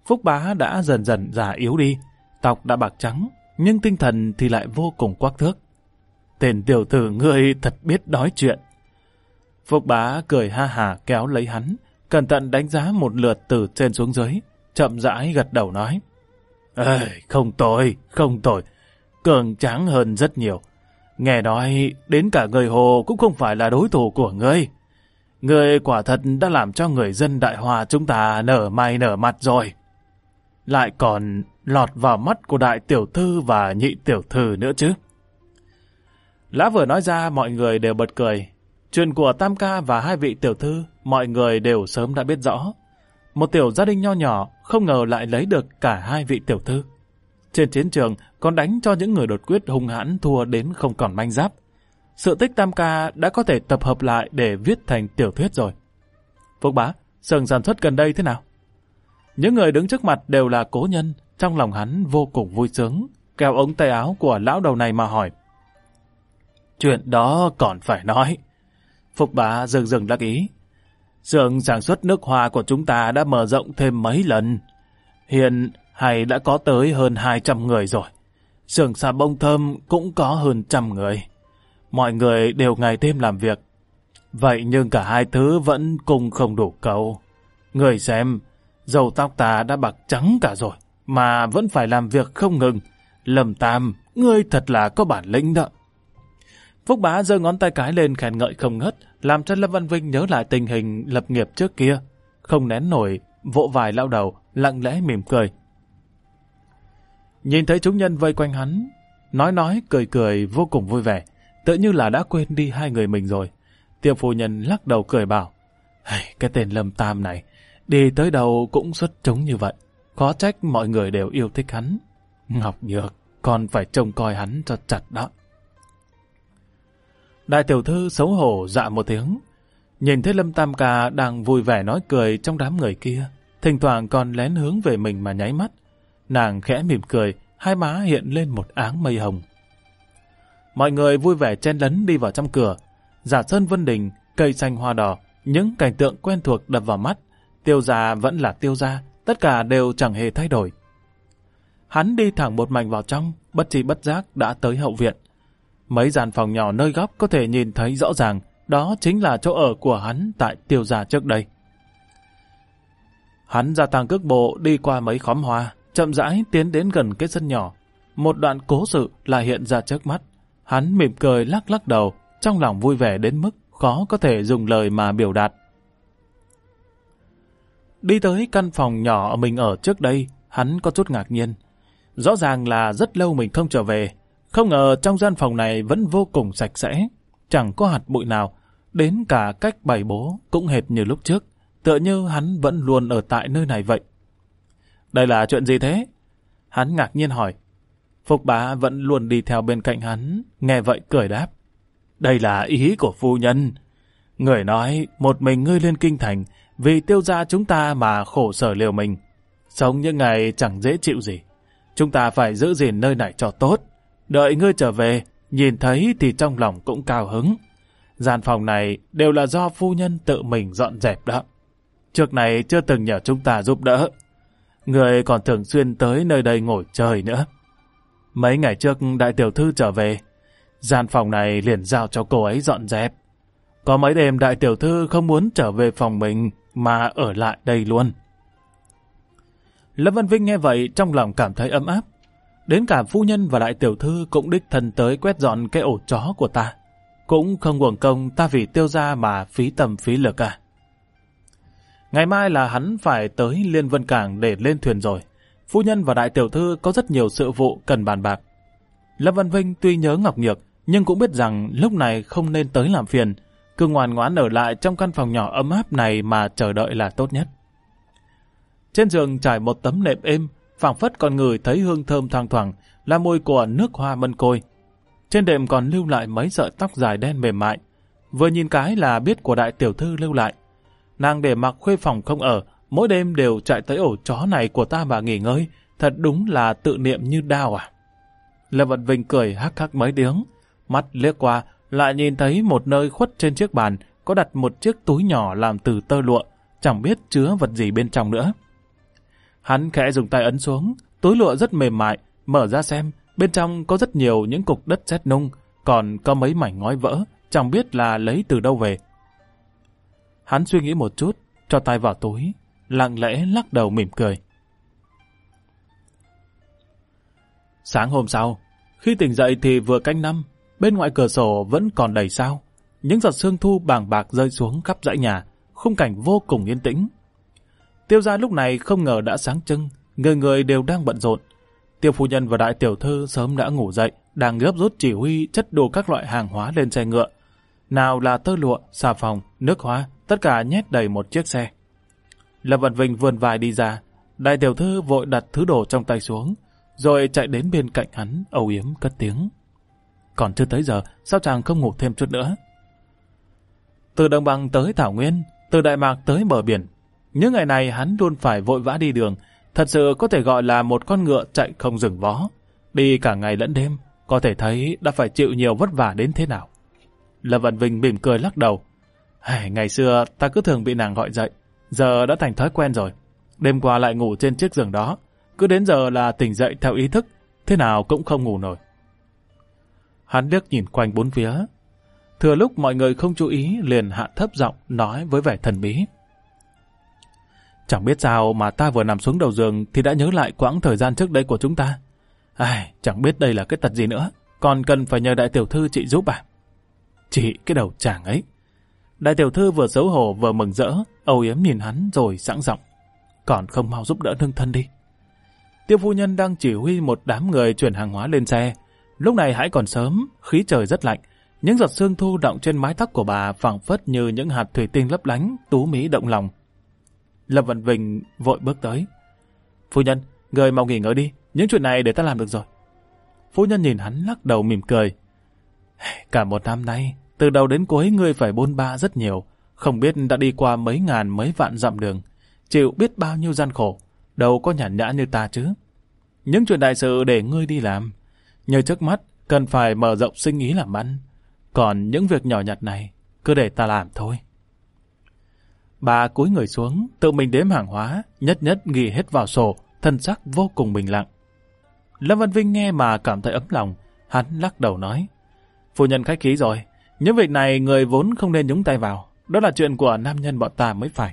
Phúc Bá đã dần dần già yếu đi, tóc đã bạc trắng, nhưng tinh thần thì lại vô cùng quắc thước. Tên tiểu tử ngươi thật biết nói chuyện. Phúc Bá cười ha hả kéo lấy hắn, cẩn thận đánh giá một lượt từ trên xuống dưới, chậm rãi gật đầu nói. Không tồi, cường tráng hơn rất nhiều. Nghe nói đến cả người Hồ cũng không phải là đối thủ của ngươi. Ngươi quả thật đã làm cho người dân Đại Hoa chúng ta nở mày nở mặt rồi. Lại còn lọt vào mắt của đại tiểu thư và nhị tiểu thư nữa chứ. Lã vừa nói ra mọi người đều bật cười. Chuyện của Tam Ca và hai vị tiểu thư mọi người đều sớm đã biết rõ. Một tiểu gia đình nho nhỏ không ngờ lại lấy được cả hai vị tiểu thư. Trên chiến trường còn đánh cho những người đột quyết hung hãn thua đến không còn manh giáp. Sự tích Tam Ca đã có thể tập hợp lại để viết thành tiểu thuyết rồi. Phúc Bá, xưởng sản xuất gần đây thế nào? Những người đứng trước mặt đều là cố nhân, trong lòng hắn vô cùng vui sướng, kéo ống tay áo của lão đầu này mà hỏi. Chuyện đó còn phải nói. Phúc Bá dừng đắc ý. Xưởng sản xuất nước hoa của chúng ta đã mở rộng thêm mấy lần. Hiện hay đã có tới hơn 200 người rồi. Xưởng xà bông thơm cũng có hơn 100 người. Mọi người đều ngày đêm làm việc. Vậy nhưng cả hai thứ vẫn cùng không đủ cầu. Người xem, râu tóc ta đã bạc trắng cả rồi, mà vẫn phải làm việc không ngừng. Lâm Tam, ngươi thật là có bản lĩnh đó. Phúc Bá giơ ngón tay cái lên khen ngợi không ngớt, làm cho Lâm Văn Vinh nhớ lại tình hình lập nghiệp trước kia. Không nén nổi, vỗ vai lão đầu, lặng lẽ mỉm cười. Nhìn thấy chúng nhân vây quanh hắn, nói cười vô cùng vui vẻ, tự như là đã quên đi hai người mình rồi. Tiêu phu nhân lắc đầu cười bảo, cái tên Lâm Tam này, đi tới đâu cũng xuất chúng như vậy, khó trách mọi người đều yêu thích hắn. Ngọc Nhược, còn phải trông coi hắn cho chặt đó. Đại tiểu thư xấu hổ dạ một tiếng, nhìn thấy Lâm Tam Ca đang vui vẻ nói cười trong đám người kia, thỉnh thoảng còn lén hướng về mình mà nháy mắt. Nàng khẽ mỉm cười, hai má hiện lên một áng mây hồng. Mọi người vui vẻ chen lấn đi vào trong cửa. Giả sơn vân đình, cây xanh hoa đỏ, những cảnh tượng quen thuộc đập vào mắt. Tiêu gia vẫn là tiêu gia, tất cả đều chẳng hề thay đổi. Hắn đi thẳng một mạch vào trong, bất tri bất giác đã tới hậu viện. Mấy gian phòng nhỏ nơi góc có thể nhìn thấy rõ ràng, đó chính là chỗ ở của hắn tại tiêu gia trước đây. Hắn gia tăng cước bộ đi qua mấy khóm hoa, chậm rãi tiến đến gần cái sân nhỏ. Một đoạn cố sự là hiện ra trước mắt. Hắn mỉm cười lắc đầu, trong lòng vui vẻ đến mức khó có thể dùng lời mà biểu đạt. Đi tới căn phòng nhỏ mình ở trước đây, hắn có chút ngạc nhiên. Rõ ràng là rất lâu mình không trở về. Không ngờ trong gian phòng này vẫn vô cùng sạch sẽ, chẳng có hạt bụi nào, đến cả cách bày bố cũng hệt như lúc trước, tựa như hắn vẫn luôn ở tại nơi này vậy. Đây là chuyện gì thế? Hắn ngạc nhiên hỏi. Phúc Bá vẫn luôn đi theo bên cạnh hắn, nghe vậy cười đáp. Đây là ý của phu nhân. Người nói một mình ngươi lên kinh thành, vì tiêu gia chúng ta mà khổ sở liều mình. Sống những ngày chẳng dễ chịu gì. Chúng ta phải giữ gìn nơi này cho tốt. Đợi ngươi trở về, nhìn thấy thì trong lòng cũng cao hứng. Gian phòng này đều là do phu nhân tự mình dọn dẹp đó. Trước này chưa từng nhờ chúng ta giúp đỡ. Người còn thường xuyên tới nơi đây ngồi chơi nữa. Mấy ngày trước đại tiểu thư trở về, gian phòng này liền giao cho cô ấy dọn dẹp. Có mấy đêm đại tiểu thư không muốn trở về phòng mình mà ở lại đây luôn. Lâm Văn Vinh nghe vậy trong lòng cảm thấy ấm áp. Đến cả phu nhân và đại tiểu thư cũng đích thân tới quét dọn cái ổ chó của ta. Cũng không uổng công ta vì tiêu gia mà phí tầm phí lực à. Ngày mai là hắn phải tới Liên Vân Cảng để lên thuyền rồi. Phu nhân và đại tiểu thư có rất nhiều sự vụ cần bàn bạc. Lâm Văn Vinh tuy nhớ Ngọc Nhược, nhưng cũng biết rằng lúc này không nên tới làm phiền, cứ ngoan ngoãn ở lại trong căn phòng nhỏ ấm áp này mà chờ đợi là tốt nhất. Trên giường trải một tấm nệm êm, phảng phất còn ngửi thấy hương thơm thoang thoảng, là mùi của nước hoa mân côi. Trên đệm còn lưu lại mấy sợi tóc dài đen mềm mại, vừa nhìn cái là biết của đại tiểu thư lưu lại. Nàng để mặc khuê phòng không ở, mỗi đêm đều chạy tới ổ chó này của ta mà nghỉ ngơi, thật đúng là tự niệm như đao à. Lâm Vận Vinh cười hắc hắc mấy tiếng, mắt liếc qua, lại nhìn thấy một nơi khuất trên chiếc bàn, có đặt một chiếc túi nhỏ làm từ tơ lụa, chẳng biết chứa vật gì bên trong nữa. Hắn khẽ dùng tay ấn xuống, túi lụa rất mềm mại, mở ra xem, bên trong có rất nhiều những cục đất sét nung, còn có mấy mảnh ngói vỡ, chẳng biết là lấy từ đâu về. Hắn suy nghĩ một chút, cho tay vào túi, lặng lẽ lắc đầu mỉm cười. Sáng hôm sau, khi tỉnh dậy thì vừa canh 5, bên ngoài cửa sổ vẫn còn đầy sao. Những giọt sương thu bàng bạc rơi xuống khắp dãy nhà, khung cảnh vô cùng yên tĩnh. Tiêu gia lúc này không ngờ đã sáng trưng, người người đều đang bận rộn. Tiêu phu nhân và đại tiểu thư sớm đã ngủ dậy, đang gấp rút chỉ huy chất đủ các loại hàng hóa lên xe ngựa. Nào là tơ lụa, xà phòng, nước hoa, tất cả nhét đầy một chiếc xe. Lâm Văn Vinh vươn vai đi ra, đại tiểu thư vội đặt thứ đồ trong tay xuống, rồi chạy đến bên cạnh hắn, âu yếm cất tiếng. Còn chưa tới giờ, sao chàng không ngủ thêm chút nữa? Từ đồng bằng tới Thảo Nguyên, từ Đại Mạc tới bờ biển, những ngày này hắn luôn phải vội vã đi đường, thật sự có thể gọi là một con ngựa chạy không dừng vó. Đi cả ngày lẫn đêm, có thể thấy đã phải chịu nhiều vất vả đến thế nào. Lâm Văn Vinh mỉm cười lắc đầu. Ngày xưa ta cứ thường bị nàng gọi dậy, giờ đã thành thói quen rồi. Đêm qua lại ngủ trên chiếc giường đó, cứ đến giờ là tỉnh dậy theo ý thức, thế nào cũng không ngủ nổi. Hắn liếc nhìn quanh bốn phía. Thừa lúc mọi người không chú ý, liền hạ thấp giọng nói với vẻ thần bí. Chẳng biết sao mà ta vừa nằm xuống đầu giường thì đã nhớ lại quãng thời gian trước đây của chúng ta. Chẳng biết đây là cái tật gì nữa, còn cần phải nhờ đại tiểu thư chị giúp à? Chị cái đầu chàng ấy. Đại tiểu thư vừa xấu hổ vừa mừng rỡ, âu yếm nhìn hắn rồi sẵn giọng. Còn không mau giúp đỡ nương thân đi. Tiêu phu nhân đang chỉ huy một đám người chuyển hàng hóa lên xe. Lúc này hãy còn sớm, khí trời rất lạnh. Những giọt sương thu đọng trên mái tóc của bà phảng phất như những hạt thủy tinh lấp lánh, tú mỹ động lòng. Lâm Văn Vinh vội bước tới. Phu nhân, người mau nghỉ ngơi đi, những chuyện này để ta làm được rồi. Phu nhân nhìn hắn lắc đầu mỉm cười. Cả một năm nay, từ đầu đến cuối ngươi phải bôn ba rất nhiều, không biết đã đi qua mấy ngàn mấy vạn dặm đường, chịu biết bao nhiêu gian khổ, đâu có nhàn nhã như ta chứ. Những chuyện đại sự để ngươi đi làm, như trước mắt cần phải mở rộng sinh ý làm ăn, còn những việc nhỏ nhặt này cứ để ta làm thôi. Bà cúi người xuống, tự mình đếm hàng hóa, nhất nhất ghi hết vào sổ, thân sắc vô cùng bình lặng. Lâm Văn Vinh nghe mà cảm thấy ấm lòng, hắn lắc đầu nói. Phu nhân khách khí rồi, những việc này người vốn không nên nhúng tay vào, đó là chuyện của nam nhân bọn ta mới phải.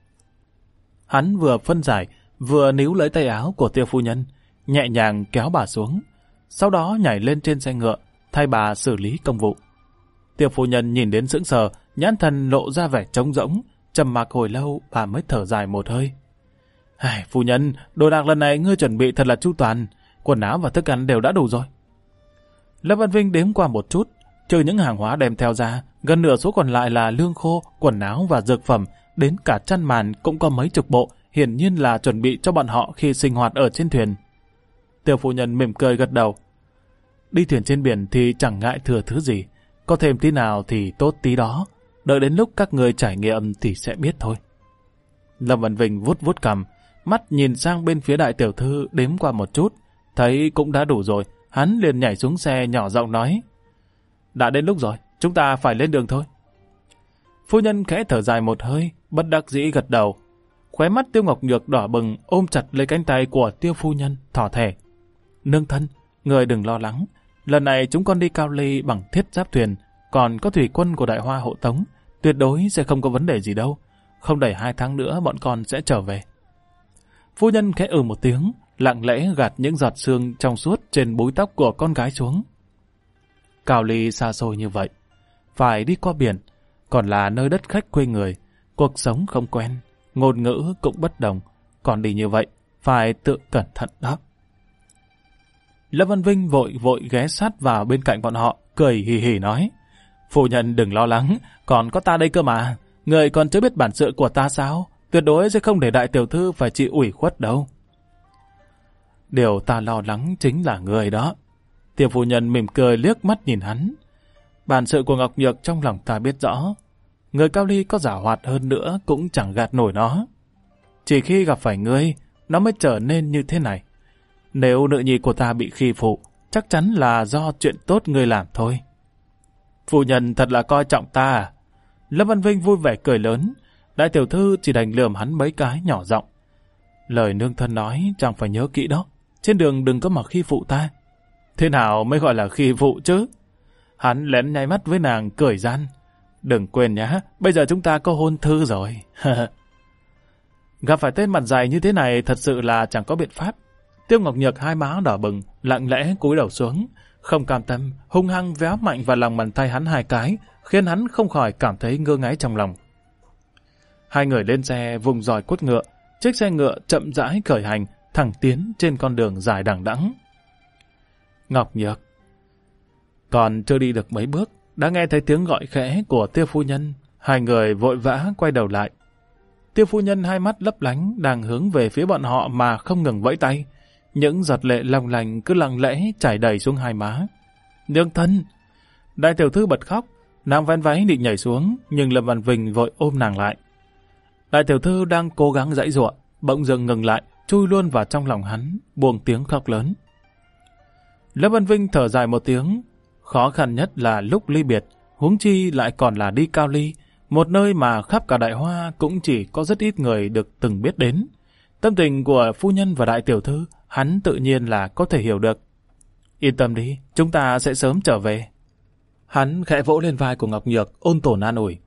Hắn vừa phân giải, vừa níu lấy tay áo của Tiêu phu nhân, nhẹ nhàng kéo bà xuống, sau đó nhảy lên trên xe ngựa, thay bà xử lý công vụ. Tiêu phu nhân nhìn đến sững sờ, nhãn thần lộ ra vẻ trống rỗng, trầm mặc hồi lâu bà mới thở dài một hơi. Phu nhân, đồ đạc lần này ngươi chuẩn bị thật là chu toàn, quần áo và thức ăn đều đã đủ rồi. Lâm Văn Vinh đếm qua một chút, trừ những hàng hóa đem theo ra, gần nửa số còn lại là lương khô, quần áo và dược phẩm, đến cả chăn màn cũng có mấy chục bộ, hiển nhiên là chuẩn bị cho bọn họ khi sinh hoạt ở trên thuyền. Tiêu phu nhân mỉm cười gật đầu. Đi thuyền trên biển thì chẳng ngại thừa thứ gì, có thêm tí nào thì tốt tí đó, đợi đến lúc các người trải nghiệm thì sẽ biết thôi. Lâm Văn Vinh vuốt vuốt cằm, mắt nhìn sang bên phía đại tiểu thư đếm qua một chút, thấy cũng đã đủ rồi, hắn liền nhảy xuống xe nhỏ giọng nói. Đã đến lúc rồi, chúng ta phải lên đường thôi. Phu nhân khẽ thở dài một hơi, bất đắc dĩ gật đầu. Khóe mắt Tiêu Ngọc Nhược đỏ bừng ôm chặt lấy cánh tay của Tiêu phu nhân, thỏ thẻ. Nương thân, người đừng lo lắng, lần này chúng con đi Cao Ly bằng thiết giáp thuyền, còn có thủy quân của Đại Hoa hộ tống, tuyệt đối sẽ không có vấn đề gì đâu. Không đầy 2 tháng nữa bọn con sẽ trở về. Phu nhân khẽ một tiếng, lặng lẽ gạt những giọt sương trong suốt trên búi tóc của con gái xuống. Cao Ly xa xôi như vậy, phải đi qua biển, còn là nơi đất khách quê người, cuộc sống không quen, ngôn ngữ cũng bất đồng, còn đi như vậy, phải tự cẩn thận đó. Lâm Văn Vinh vội ghé sát vào bên cạnh bọn họ, cười hì hì nói. Phu nhân đừng lo lắng, còn có ta đây cơ mà, người còn chưa biết bản sự của ta sao, tuyệt đối sẽ không để đại tiểu thư phải chịu ủy khuất đâu. Điều ta lo lắng chính là người đó. Tiêu phu nhân mỉm cười liếc mắt nhìn hắn. Bản sự của Ngọc Nhược trong lòng ta biết rõ. Người Cao Ly có giả hoạt hơn nữa cũng chẳng gạt nổi nó. Chỉ khi gặp phải ngươi, nó mới trở nên như thế này. Nếu nữ nhi của ta bị khi phụ, chắc chắn là do chuyện tốt ngươi làm thôi. Phu nhân thật là coi trọng ta à? Lâm Văn Vinh vui vẻ cười lớn. Đại tiểu thư chỉ đành lườm hắn mấy cái nhỏ giọng. Lời nương thân nói chàng phải nhớ kỹ đó. Trên đường đừng có mà khi phụ ta. Thế nào mới gọi là khi phụ chứ? Hắn lén nháy mắt với nàng cười gian. Đừng quên nhá, bây giờ chúng ta có hôn thư rồi. Gặp phải tên mặt dày như thế này thật sự là chẳng có biện pháp. Tiêu Ngọc Nhược hai má đỏ bừng, lặng lẽ cúi đầu xuống, không cam tâm, hung hăng véo mạnh vào lòng bàn tay hắn hai cái, khiến hắn không khỏi cảm thấy ngơ ngáy trong lòng. Hai người lên xe vùng dòi quất ngựa, chiếc xe ngựa chậm rãi khởi hành, thẳng tiến trên con đường dài đằng đẵng. Ngọc Nhược còn chưa đi được mấy bước, đã nghe thấy tiếng gọi khẽ của Tiêu phu nhân. Hai người vội vã quay đầu lại. Tiêu phu nhân hai mắt lấp lánh đang hướng về phía bọn họ mà không ngừng vẫy tay. Những giọt lệ long lành cứ lặng lẽ chảy đầy xuống hai má. Nương thân! Đại tiểu thư bật khóc, nàng vén váy định nhảy xuống, nhưng Lâm Văn Vinh vội ôm nàng lại. Đại tiểu thư đang cố gắng giãy giụa, bỗng dưng ngừng lại, chui luôn vào trong lòng hắn, buông tiếng khóc lớn. Lâm Văn Vinh thở dài một tiếng. Khó khăn nhất là lúc ly biệt, huống chi lại còn là đi Cao Ly, một nơi mà khắp cả Đại Hoa cũng chỉ có rất ít người được từng biết đến. Tâm tình của phu nhân và đại tiểu thư, hắn tự nhiên là có thể hiểu được. Yên tâm đi, chúng ta sẽ sớm trở về. Hắn khẽ vỗ lên vai của Ngọc Nhược, ôn tồn an ủi.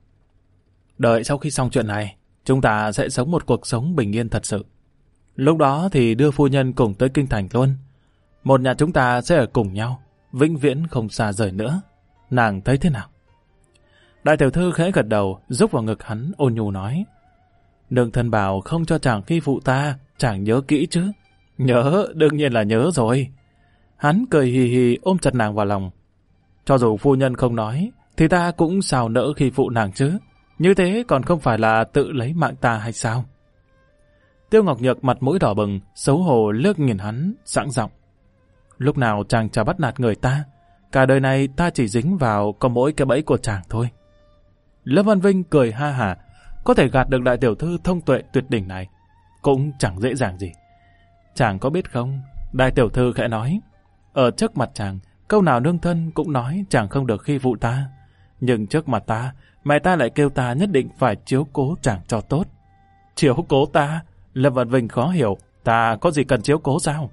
Đợi sau khi xong chuyện này, chúng ta sẽ sống một cuộc sống bình yên thật sự. Lúc đó thì đưa phu nhân cùng tới Kinh Thành luôn. Một nhà chúng ta sẽ ở cùng nhau, vĩnh viễn không xa rời nữa. Nàng thấy thế nào? Đại tiểu thư khẽ gật đầu, rúc vào ngực hắn ôn nhu nói. Nương thân bảo không cho chàng khi phụ ta, chàng nhớ kỹ chứ? Nhớ, đương nhiên là nhớ rồi. Hắn cười hì hì ôm chặt nàng vào lòng. Cho dù phu nhân không nói, thì ta cũng sao nỡ khi phụ nàng chứ? Như thế còn không phải là tự lấy mạng ta hay sao? Tiêu Ngọc Nhược mặt mũi đỏ bừng, xấu hổ liếc nhìn hắn, sẵn giọng. Lúc nào chàng chả bắt nạt người ta, cả đời này ta chỉ dính vào có mỗi cái bẫy của chàng thôi. Lâm Văn Vinh cười ha hả, có thể gạt được đại tiểu thư thông tuệ tuyệt đỉnh này, cũng chẳng dễ dàng gì. Chàng có biết không, đại tiểu thư khẽ nói, ở trước mặt chàng, câu nào nương thân cũng nói chàng không được khi phụ ta, nhưng trước mặt ta, mẹ ta lại kêu ta nhất định phải chiếu cố chàng cho tốt. Chiếu cố ta? Lâm Văn Vinh khó hiểu, ta có gì cần chiếu cố sao?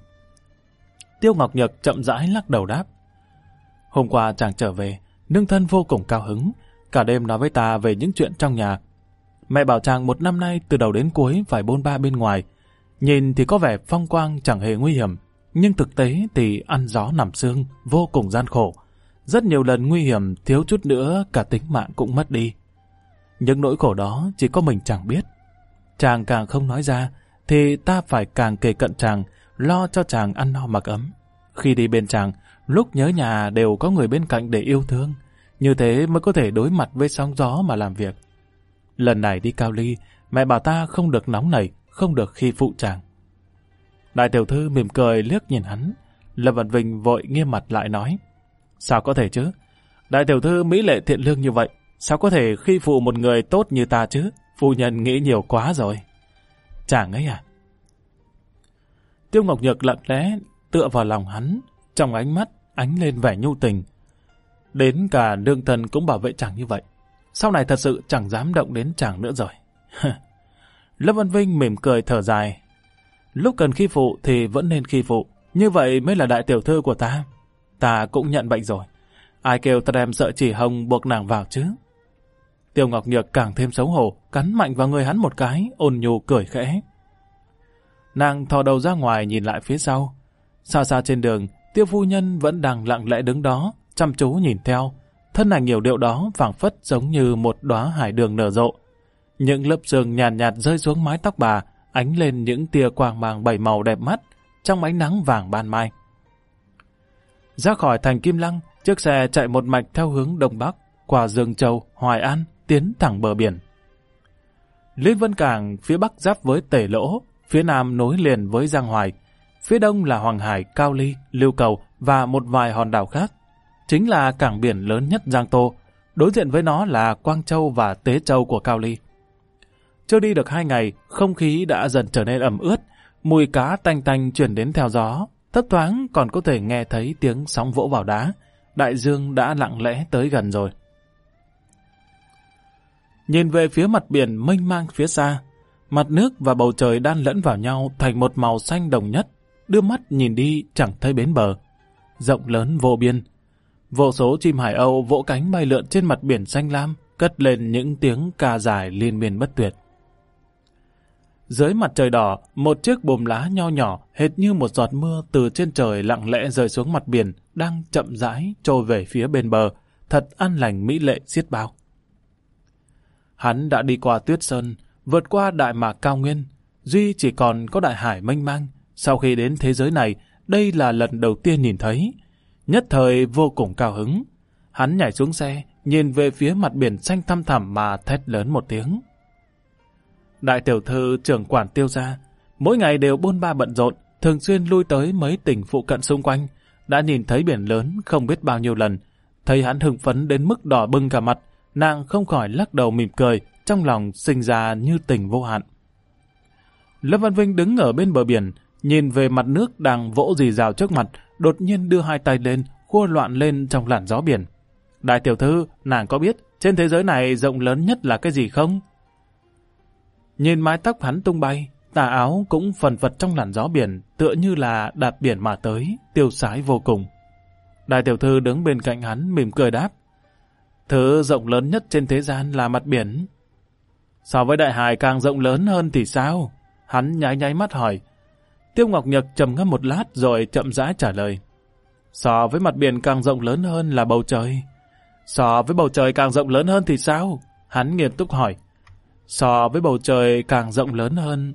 Tiêu Ngọc Nhược chậm rãi lắc đầu đáp. Hôm qua chàng trở về, nương thân vô cùng cao hứng, cả đêm nói với ta về những chuyện trong nhà. Mẹ bảo chàng một năm nay từ đầu đến cuối phải bôn ba bên ngoài, nhìn thì có vẻ phong quang chẳng hề nguy hiểm, nhưng thực tế thì ăn gió nằm sương, vô cùng gian khổ. Rất nhiều lần nguy hiểm, thiếu chút nữa cả tính mạng cũng mất đi. Những nỗi khổ đó chỉ có mình chàng biết. Chàng càng không nói ra, thì ta phải càng kề cận chàng, lo cho chàng ăn no mặc ấm. Khi đi bên chàng, lúc nhớ nhà đều có người bên cạnh để yêu thương. Như thế mới có thể đối mặt với sóng gió mà làm việc. Lần này đi Cao Ly, mẹ bảo ta không được nóng nảy, không được khi phụ chàng. Đại tiểu thư mỉm cười liếc nhìn hắn. Lâm Văn Vinh vội nghiêm mặt lại nói. Sao có thể chứ? Đại tiểu thư mỹ lệ thiện lương như vậy, sao có thể khi phụ một người tốt như ta chứ? Phu nhân nghĩ nhiều quá rồi. Chàng ấy à? Tiêu Ngọc Nhược lặng lẽ tựa vào lòng hắn, trong ánh mắt ánh lên vẻ nhu tình. Đến cả nương thần cũng bảo vệ chàng như vậy, sau này thật sự chẳng dám động đến chàng nữa rồi. Lâm Văn Vinh mỉm cười thở dài. Lúc cần khi phụ thì vẫn nên khi phụ, như vậy mới là đại tiểu thư của ta. Ta cũng nhận bệnh rồi, ai kêu ta đem sợi chỉ hồng buộc nàng vào chứ? Tiêu Ngọc Nhược càng thêm xấu hổ, cắn mạnh vào người hắn một cái, ôn nhu cười khẽ. Nàng thò đầu ra ngoài nhìn lại phía sau. Xa xa trên đường, Tiêu phu nhân vẫn đang lặng lẽ đứng đó, chăm chú nhìn theo. Thân ảnh nhiều điệu đó phảng phất giống như một đóa hải đường nở rộ. Những lớp sương nhàn nhạt rơi xuống mái tóc bà, ánh lên những tia quang mang bảy màu đẹp mắt trong ánh nắng vàng ban mai. Ra khỏi thành Kim Lăng, chiếc xe chạy một mạch theo hướng đông bắc, qua Dương Châu, Hoài An, tiến thẳng bờ biển. Liên Vân Cảng phía bắc giáp với Tể Lỗ, phía nam nối liền với Giang Hoài, phía đông là Hoàng Hải, Cao Ly, Lưu Cầu và một vài hòn đảo khác. Chính là cảng biển lớn nhất Giang Tô, đối diện với nó là Quang Châu và Tế Châu của Cao Ly. Chưa đi được 2 ngày, không khí đã dần trở nên ẩm ướt, mùi cá tanh tanh chuyển đến theo gió, thấp thoáng còn có thể nghe thấy tiếng sóng vỗ vào đá. Đại dương đã lặng lẽ tới gần rồi. Nhìn về phía mặt biển mênh mang phía xa, mặt nước và bầu trời đan lẫn vào nhau thành một màu xanh đồng nhất, đưa mắt nhìn đi chẳng thấy bến bờ. Rộng lớn vô biên. Vô số chim hải âu vỗ cánh bay lượn trên mặt biển xanh lam, cất lên những tiếng ca dài liên miên bất tuyệt. Dưới mặt trời đỏ, một chiếc buồm lá nho nhỏ hệt như một giọt mưa từ trên trời lặng lẽ rơi xuống mặt biển, đang chậm rãi trôi về phía bên bờ, thật an lành mỹ lệ xiết bao. Hắn đã đi qua Tuyết Sơn, vượt qua đại mạc cao nguyên, duy chỉ còn có đại hải mênh mang. Sau khi đến thế giới này, đây là lần đầu tiên nhìn thấy. Nhất thời vô cùng cao hứng. Hắn nhảy xuống xe, nhìn về phía mặt biển xanh thăm thẳm mà thét lớn một tiếng. Đại tiểu thư trưởng quản Tiêu gia, mỗi ngày đều bôn ba bận rộn, thường xuyên lui tới mấy tỉnh phụ cận xung quanh, đã nhìn thấy biển lớn không biết bao nhiêu lần. Thấy hắn hưng phấn đến mức đỏ bừng cả mặt, nàng không khỏi lắc đầu mỉm cười, trong lòng sinh ra như tình vô hạn. Lâm Văn Vinh đứng ở bên bờ biển, nhìn về mặt nước đang vỗ rì rào trước mặt, đột nhiên đưa hai tay lên, khua loạn lên trong làn gió biển. Đại tiểu thư, nàng có biết trên thế giới này rộng lớn nhất là cái gì không? Nhìn mái tóc hắn tung bay, tà áo cũng phần phật trong làn gió biển, tựa như là đạp biển mà tới, tiêu sái vô cùng. Đại tiểu thư đứng bên cạnh hắn mỉm cười đáp. Thứ rộng lớn nhất trên thế gian là mặt biển. So với đại hải càng rộng lớn hơn thì sao? Hắn nháy nháy mắt hỏi. Tiêu Ngọc Nhật trầm ngâm một lát rồi chậm rãi trả lời. So với mặt biển càng rộng lớn hơn là bầu trời. So với bầu trời càng rộng lớn hơn thì sao? Hắn nghiêm túc hỏi. So với bầu trời càng rộng lớn hơn.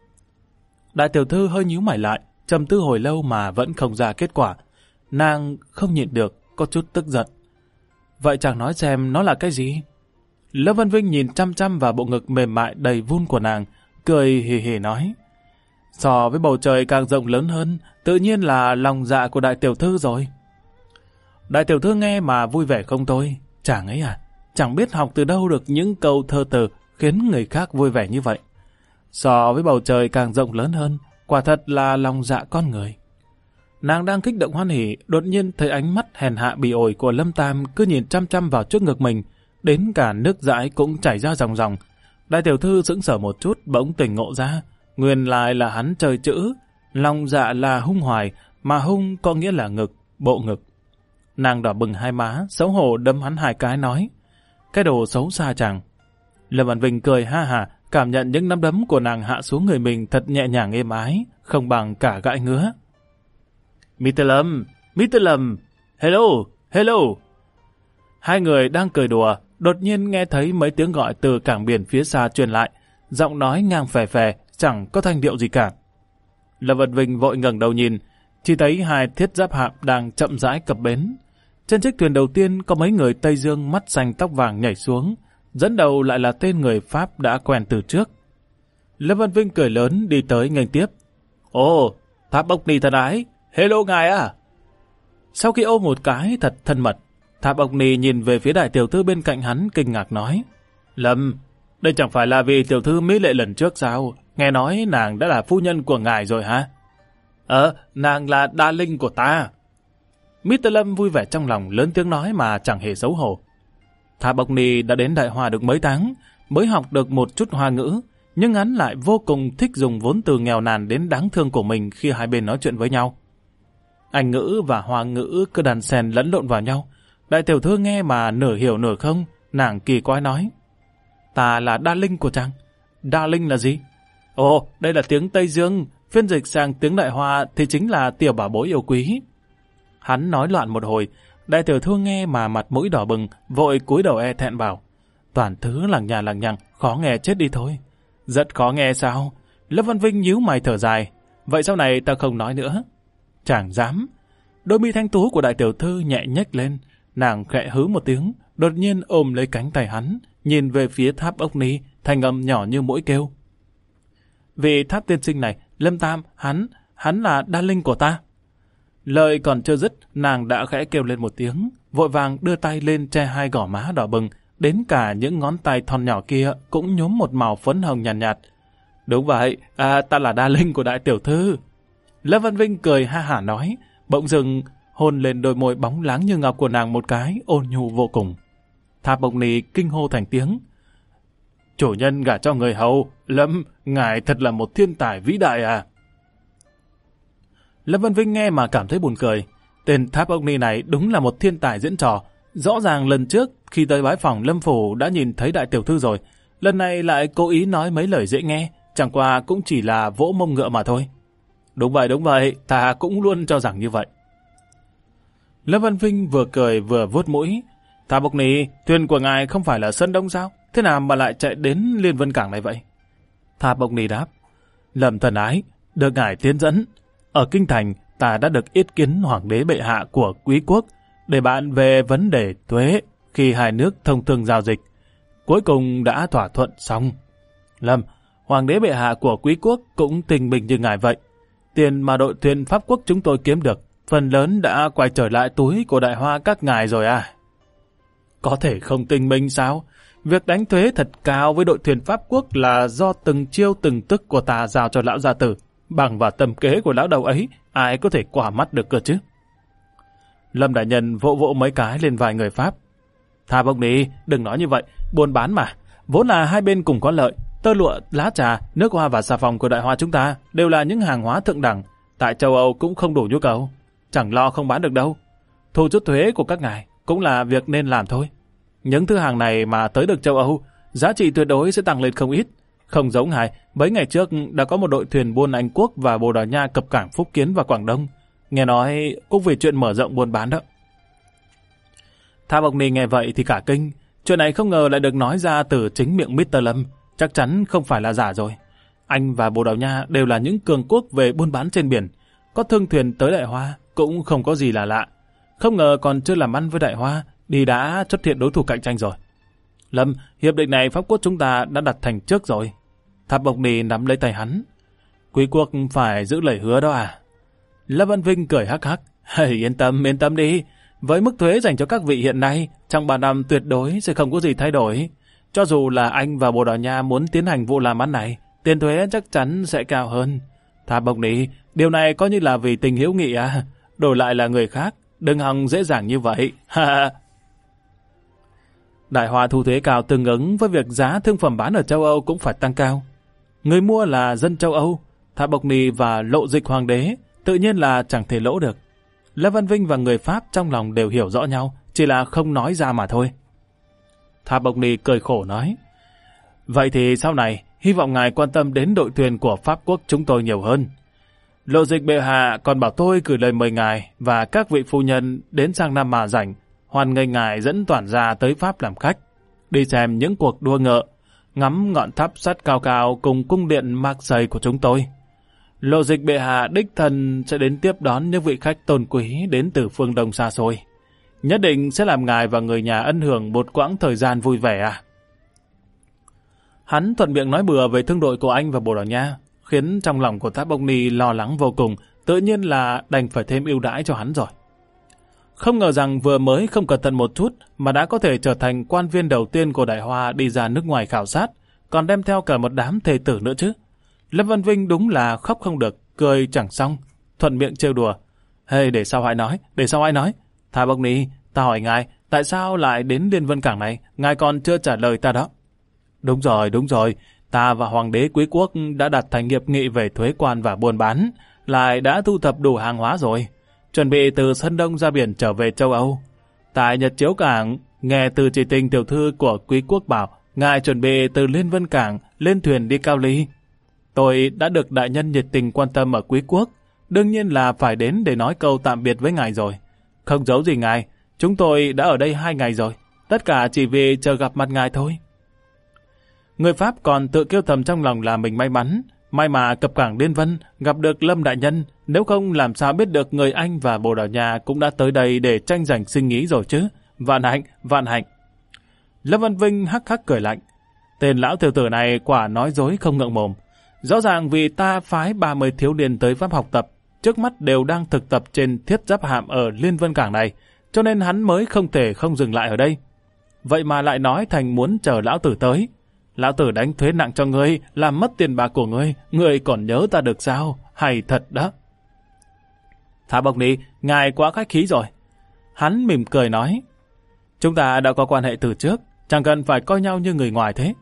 Đại tiểu thư hơi nhíu mày lại, trầm tư hồi lâu mà vẫn không ra kết quả. Nàng không nhịn được, có chút tức giận. Vậy chàng nói xem nó là cái gì? Lâm Văn Vinh nhìn chăm chăm vào bộ ngực mềm mại đầy vun của nàng, cười hì hì nói. So với bầu trời càng rộng lớn hơn, tự nhiên là lòng dạ của đại tiểu thư rồi. Đại tiểu thư nghe mà vui vẻ không thôi. Chàng ấy à, chẳng biết học từ đâu được những câu thơ từ khiến người khác vui vẻ như vậy. So với bầu trời càng rộng lớn hơn, quả thật là lòng dạ con người. Nàng đang kích động hoan hỉ, đột nhiên thấy ánh mắt hèn hạ bỉ ổi của Lâm Tam cứ nhìn chăm chăm vào trước ngực mình, đến cả nước dãi cũng chảy ra ròng ròng. Đại tiểu thư sững sờ một chút, bỗng tỉnh ngộ ra, nguyên lại là hắn chơi chữ, lòng dạ là hung hoài, mà hung có nghĩa là ngực, bộ ngực. Nàng đỏ bừng hai má, xấu hổ đấm hắn hai cái nói, cái đồ xấu xa chàng. Lâm Văn Vinh cười ha hả, cảm nhận những nắm đấm của nàng hạ xuống người mình thật nhẹ nhàng êm ái, không bằng cả gãi ngứa. Mr. Lâm, hello, hello. Hai người đang cười đùa, đột nhiên nghe thấy mấy tiếng gọi từ cảng biển phía xa truyền lại, giọng nói ngang phè phè, chẳng có thanh điệu gì cả. Lâm Văn Vinh vội ngẩng đầu nhìn, chỉ thấy hai thiết giáp hạm đang chậm rãi cập bến. Trên chiếc thuyền đầu tiên có mấy người Tây Dương mắt xanh tóc vàng nhảy xuống, dẫn đầu lại là tên người Pháp đã quen từ trước. Lâm Văn Vinh cười lớn đi tới nghênh tiếp. Ồ, Tháp Ốc Ni thân ái, hello ngài à. Sau khi ôm một cái thật thân mật, Tháp Ốc Ni nhìn về phía đại tiểu thư bên cạnh hắn kinh ngạc nói. Lâm, đây chẳng phải là vì tiểu thư mỹ lệ lần trước sao? Nghe nói nàng đã là phu nhân của ngài rồi hả? Nàng là đa linh của ta. Mr. Lâm vui vẻ trong lòng, lớn tiếng nói mà chẳng hề xấu hổ. Tháp Ốc Ni đã đến Đại Hoa được mấy tháng, mới học được một chút Hoa ngữ, nhưng hắn lại vô cùng thích dùng vốn từ nghèo nàn đến đáng thương của mình khi hai bên nói chuyện với nhau. Anh ngữ và Hoa ngữ cứ đan xen lẫn lộn vào nhau. Đại tiểu thư nghe mà nửa hiểu nửa không, nàng kỳ quái nói. Ta là đa linh của chàng. Đa linh là gì? Ồ, đây là tiếng Tây Dương, phiên dịch sang tiếng Đại Hoa thì chính là tiểu bảo bối yêu quý. Hắn nói loạn một hồi, đại tiểu thư nghe mà mặt mũi đỏ bừng, vội cúi đầu e thẹn bảo. Toàn thứ lằng nhằng, khó nghe chết đi thôi. Rất khó nghe sao? Lâm Văn Vinh nhíu mày thở dài. Vậy sau này ta không nói nữa. Chẳng dám. Đôi mi thanh tú của đại tiểu thư nhẹ nhếch lên, nàng khẽ hứ một tiếng, đột nhiên ôm lấy cánh tay hắn, nhìn về phía Tháp Ốc Ni, thanh âm nhỏ như mũi kêu. Vị Tháp tiên sinh này, Lâm Tam, hắn là đa linh của ta. Lời còn chưa dứt, nàng đã khẽ kêu lên một tiếng, vội vàng đưa tay lên che hai gò má đỏ bừng, đến cả những ngón tay thon nhỏ kia cũng nhuốm một màu phấn hồng nhàn nhạt. Đúng vậy, ta là đa linh của đại tiểu thư. Lâm Văn Vinh cười ha hả nói, bỗng dừng hôn lên đôi môi bóng láng như ngọc của nàng một cái, ôn nhu vô cùng. Tháp Ốc Ni kinh hô thành tiếng. Chủ nhân gả cho người hầu, Lâm, ngài thật là một thiên tài vĩ đại à. Lâm Văn Vinh nghe mà cảm thấy buồn cười. Tên Tháp Ốc Ni này đúng là một thiên tài diễn trò. Rõ ràng lần trước khi tới bái phòng Lâm phủ đã nhìn thấy đại tiểu thư rồi. Lần này lại cố ý nói mấy lời dễ nghe, chẳng qua cũng chỉ là vỗ mông ngựa mà thôi. Đúng vậy, ta cũng luôn cho rằng như vậy. Lâm Văn Vinh vừa cười vừa vuốt mũi. Tháp Ốc Ni, thuyền của ngài không phải là Sơn Đông sao? Thế nào mà lại chạy đến Liên Vân Cảng này vậy? Tháp Ốc Ni đáp. Lâm thần ái, được ngài tiến dẫn. Ở Kinh Thành, ta đã được yết kiến hoàng đế bệ hạ của Quý quốc để bàn về vấn đề thuế khi hai nước thông thương giao dịch. Cuối cùng đã thỏa thuận xong. Lâm, hoàng đế bệ hạ của Quý quốc cũng tình bình như ngài vậy. Tiền mà đội thuyền Pháp quốc chúng tôi kiếm được, phần lớn đã quay trở lại túi của đại hoa các ngài rồi à? Có thể không tình minh sao? Việc đánh thuế thật cao với đội thuyền Pháp quốc là do từng chiêu từng tức của ta giao cho lão gia tử. Bằng vào tầm kế của lão đầu ấy, ai có thể qua mắt được cơ chứ? Lâm đại nhân vỗ vỗ mấy cái lên vai người Pháp. Tháp Ốc Ni, đừng nói như vậy, buôn bán mà. Vốn là hai bên cùng có lợi. Tơ lụa, lá trà, nước hoa và xà phòng của đại hoa chúng ta đều là những hàng hóa thượng đẳng. Tại châu Âu cũng không đủ nhu cầu. Chẳng lo không bán được đâu. Thu chút thuế của các ngài cũng là việc nên làm thôi. Những thứ hàng này mà tới được châu Âu, giá trị tuyệt đối sẽ tăng lên không ít. Không giống ngài, mấy ngày trước đã có một đội thuyền buôn Anh Quốc và Bồ Đào Nha cập cảng Phúc Kiến và Quảng Đông. Nghe nói cũng vì chuyện mở rộng buôn bán đó. Tháp Ốc Ni nghe vậy thì cả kinh. Chuyện này không ngờ lại được nói ra từ chính miệng Mr. Lâm. Chắc chắn không phải là giả rồi. Anh và Bồ Đào Nha đều là những cường quốc về buôn bán trên biển. Có thương thuyền tới Đại Hoa cũng không có gì là lạ. Không ngờ còn chưa làm ăn với Đại Hoa thì đã xuất hiện đối thủ cạnh tranh rồi. Lâm, hiệp định này Pháp quốc chúng ta đã đặt thành trước rồi. Tháp Ốc Ni nắm lấy tay hắn. Quý quốc phải giữ lời hứa đó à? Lâm Văn Vinh cười hắc hắc. Yên tâm đi. Với mức thuế dành cho các vị hiện nay, trong 3 năm tuyệt đối sẽ không có gì thay đổi. Cho dù là Anh và Bồ Đào Nha muốn tiến hành vụ làm ăn này, tiền thuế chắc chắn sẽ cao hơn. Tháp Ốc Ni, điều này coi như là vì tình hữu nghị à? Đổi lại là người khác, đừng hòng dễ dàng như vậy. Đại Hoa thu thuế cao tương ứng với việc giá thương phẩm bán ở châu Âu cũng phải tăng cao. Người mua là dân châu Âu, Tháp Ốc Ni và lộ dịch hoàng đế, tự nhiên là chẳng thể lỗ được. Lâm Văn Vinh và người Pháp trong lòng đều hiểu rõ nhau, chỉ là không nói ra mà thôi. Tháp Ốc Ni cười khổ nói, vậy thì sau này, hy vọng ngài quan tâm đến đội thuyền của Pháp quốc chúng tôi nhiều hơn. Lộ dịch bệ hạ còn bảo tôi gửi lời mời ngài và các vị phu nhân đến sang Nam mà rảnh, hoan nghênh ngài dẫn toàn gia tới Pháp làm khách, đi xem những cuộc đua ngựa, ngắm ngọn tháp sắt cao cao cùng cung điện Marseille của chúng tôi. Lộ dịch bệ hạ đích thân sẽ đến tiếp đón những vị khách tôn quý đến từ phương Đông xa xôi. Nhất định sẽ làm ngài và người nhà ân hưởng một quãng thời gian vui vẻ à? Hắn thuận miệng nói bừa về thương đội của Anh và Bồ Đào Nha, khiến trong lòng của Tháp Ốc Ni lo lắng vô cùng, tự nhiên là đành phải thêm ưu đãi cho hắn rồi. Không ngờ rằng vừa mới không cẩn thận một chút mà đã có thể trở thành quan viên đầu tiên của Đại Hoa đi ra nước ngoài khảo sát, còn đem theo cả một đám thê tử nữa chứ. Lâm Văn Vinh đúng là khóc không được, cười chẳng xong, thuận miệng trêu đùa. Hey, để sau hãy nói. Tháp Ốc Ni, ta hỏi ngài, tại sao lại đến Liên Vân Cảng này, ngài còn chưa trả lời ta đó. Đúng rồi, ta và Hoàng đế Quý quốc đã đặt thành hiệp nghị về thuế quan và buôn bán, lại đã thu thập đủ hàng hóa rồi, chuẩn bị từ Sơn Đông ra biển trở về châu Âu. Tại Nhật Chiếu Cảng, nghe từ chỉ tình tiểu thư của Quý quốc bảo, ngài chuẩn bị từ Liên Vân Cảng lên thuyền đi Cao Ly. Tôi đã được đại nhân nhiệt tình quan tâm ở Quý quốc, đương nhiên là phải đến để nói câu tạm biệt với ngài rồi. Không giấu gì ngài, chúng tôi đã ở đây 2 ngày rồi, tất cả chỉ vì chờ gặp mặt ngài thôi. Người Pháp còn tự kêu thầm trong lòng là mình may mắn, may mà cập cảng Liên Vân gặp được Lâm đại nhân, nếu không làm sao biết được người Anh và Bồ Đào Nha cũng đã tới đây để tranh giành sinh ý rồi chứ. Vạn hạnh. Lâm Văn Vinh hắc hắc cười lạnh. Tên lão tiểu tử này quả nói dối không ngượng mồm. Rõ ràng vì ta phái 30 thiếu niên tới Pháp học tập, trước mắt đều đang thực tập trên thiết giáp hạm ở Liên Vân Cảng này, cho nên hắn mới không thể không dừng lại ở đây. Vậy mà lại nói thành muốn chờ lão tử tới. Lão tử đánh thuế nặng cho ngươi, làm mất tiền bạc của ngươi còn nhớ ta được sao? Hay thật đó. Tháp Ốc Ni, ngài quá khách khí rồi. Hắn mỉm cười nói, chúng ta đã có quan hệ từ trước, chẳng cần phải coi nhau như người ngoài thế.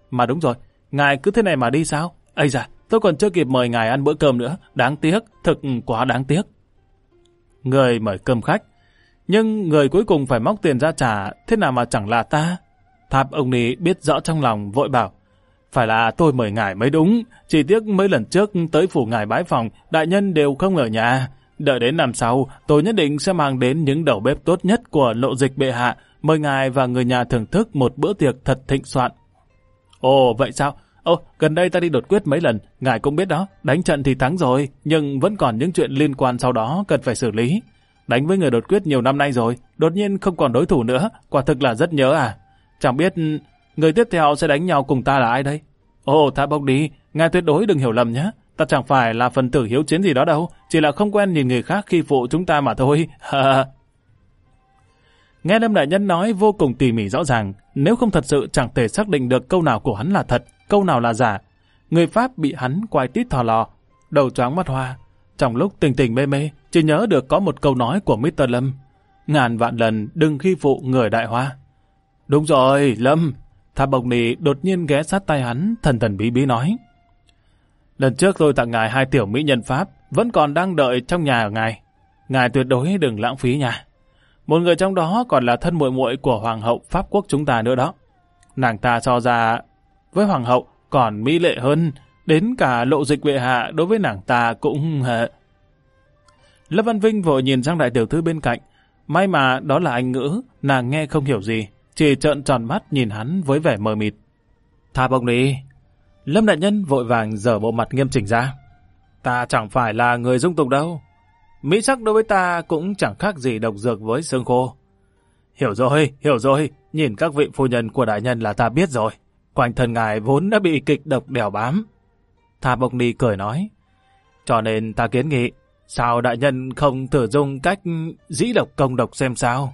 Mà đúng rồi, ngài cứ thế này mà đi sao? Ây da, tôi còn chưa kịp mời ngài ăn bữa cơm nữa. Đáng tiếc, thực quá đáng tiếc. Người mời cơm khách, nhưng người cuối cùng phải móc tiền ra trả, thế nào mà chẳng là ta? Tháp ông Ni biết rõ trong lòng, vội bảo, phải là tôi mời ngài mới đúng, chỉ tiếc mấy lần trước tới phủ ngài bái phòng, đại nhân đều không ở nhà. Đợi đến năm sau, tôi nhất định sẽ mang đến những đầu bếp tốt nhất của Lộ Dịch bệ hạ, mời ngài và người nhà thưởng thức một bữa tiệc thật thịnh soạn. Ồ, vậy sao? Gần đây ta đi đột quyết mấy lần, ngài cũng biết đó, đánh trận thì thắng rồi, nhưng vẫn còn những chuyện liên quan sau đó cần phải xử lý. Đánh với người đột quyết nhiều năm nay rồi, đột nhiên không còn đối thủ nữa, quả thực là rất nhớ à. Chẳng biết người tiếp theo sẽ đánh nhau cùng ta là ai đây? Ồ, Tháp Bốc đi, ngài tuyệt đối đừng hiểu lầm nhé. Ta chẳng phải là phần tử hiếu chiến gì đó đâu, chỉ là không quen nhìn người khác khi phụ chúng ta mà thôi. Nghe Lâm đại nhân nói vô cùng tỉ mỉ rõ ràng, nếu không thật sự chẳng thể xác định được câu nào của hắn là thật, câu nào là giả. Người Pháp bị hắn quay tít thò lò, đầu choáng mắt hoa. Trong lúc tỉnh tỉnh mê mê, chỉ nhớ được có một câu nói của Mr. Lâm: ngàn vạn lần đừng khi phụ người Đại Hoa. Đúng rồi, Lâm. Tháp Bộc Nì đột nhiên ghé sát tay hắn, thần thần bí bí nói: lần trước tôi tặng ngài 2 tiểu mỹ nhân Pháp, vẫn còn đang đợi trong nhà ở ngài. Ngài tuyệt đối đừng lãng phí nha. Một người trong đó còn là thân muội muội của Hoàng hậu Pháp quốc chúng ta nữa đó. Nàng ta so ra với Hoàng hậu còn mỹ lệ hơn, đến cả Lộ Dịch bệ hạ đối với nàng ta cũng... Lâm Văn Vinh vội nhìn sang đại tiểu thư bên cạnh. May mà đó là Anh ngữ, nàng nghe không hiểu gì, chỉ trợn tròn mắt nhìn hắn với vẻ mờ mịt. Tháp ông đi. Lâm đại nhân vội vàng giở bộ mặt nghiêm chỉnh ra. Ta chẳng phải là người dung tục đâu. Mỹ sắc đối với ta cũng chẳng khác gì độc dược với xương khô. Hiểu rồi, nhìn các vị phu nhân của đại nhân là ta biết rồi. Quanh thân ngài vốn đã bị kịch độc đèo bám. Tháp Bộc Ni cười nói, cho nên ta kiến nghị, sao đại nhân không thử dùng cách dĩ độc công độc xem sao?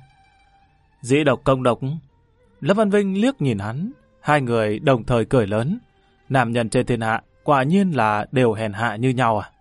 Dĩ độc công độc? Lâm Văn Vinh liếc nhìn hắn, hai người đồng thời cười lớn. Nam nhân trên thiên hạ quả nhiên là đều hèn hạ như nhau à?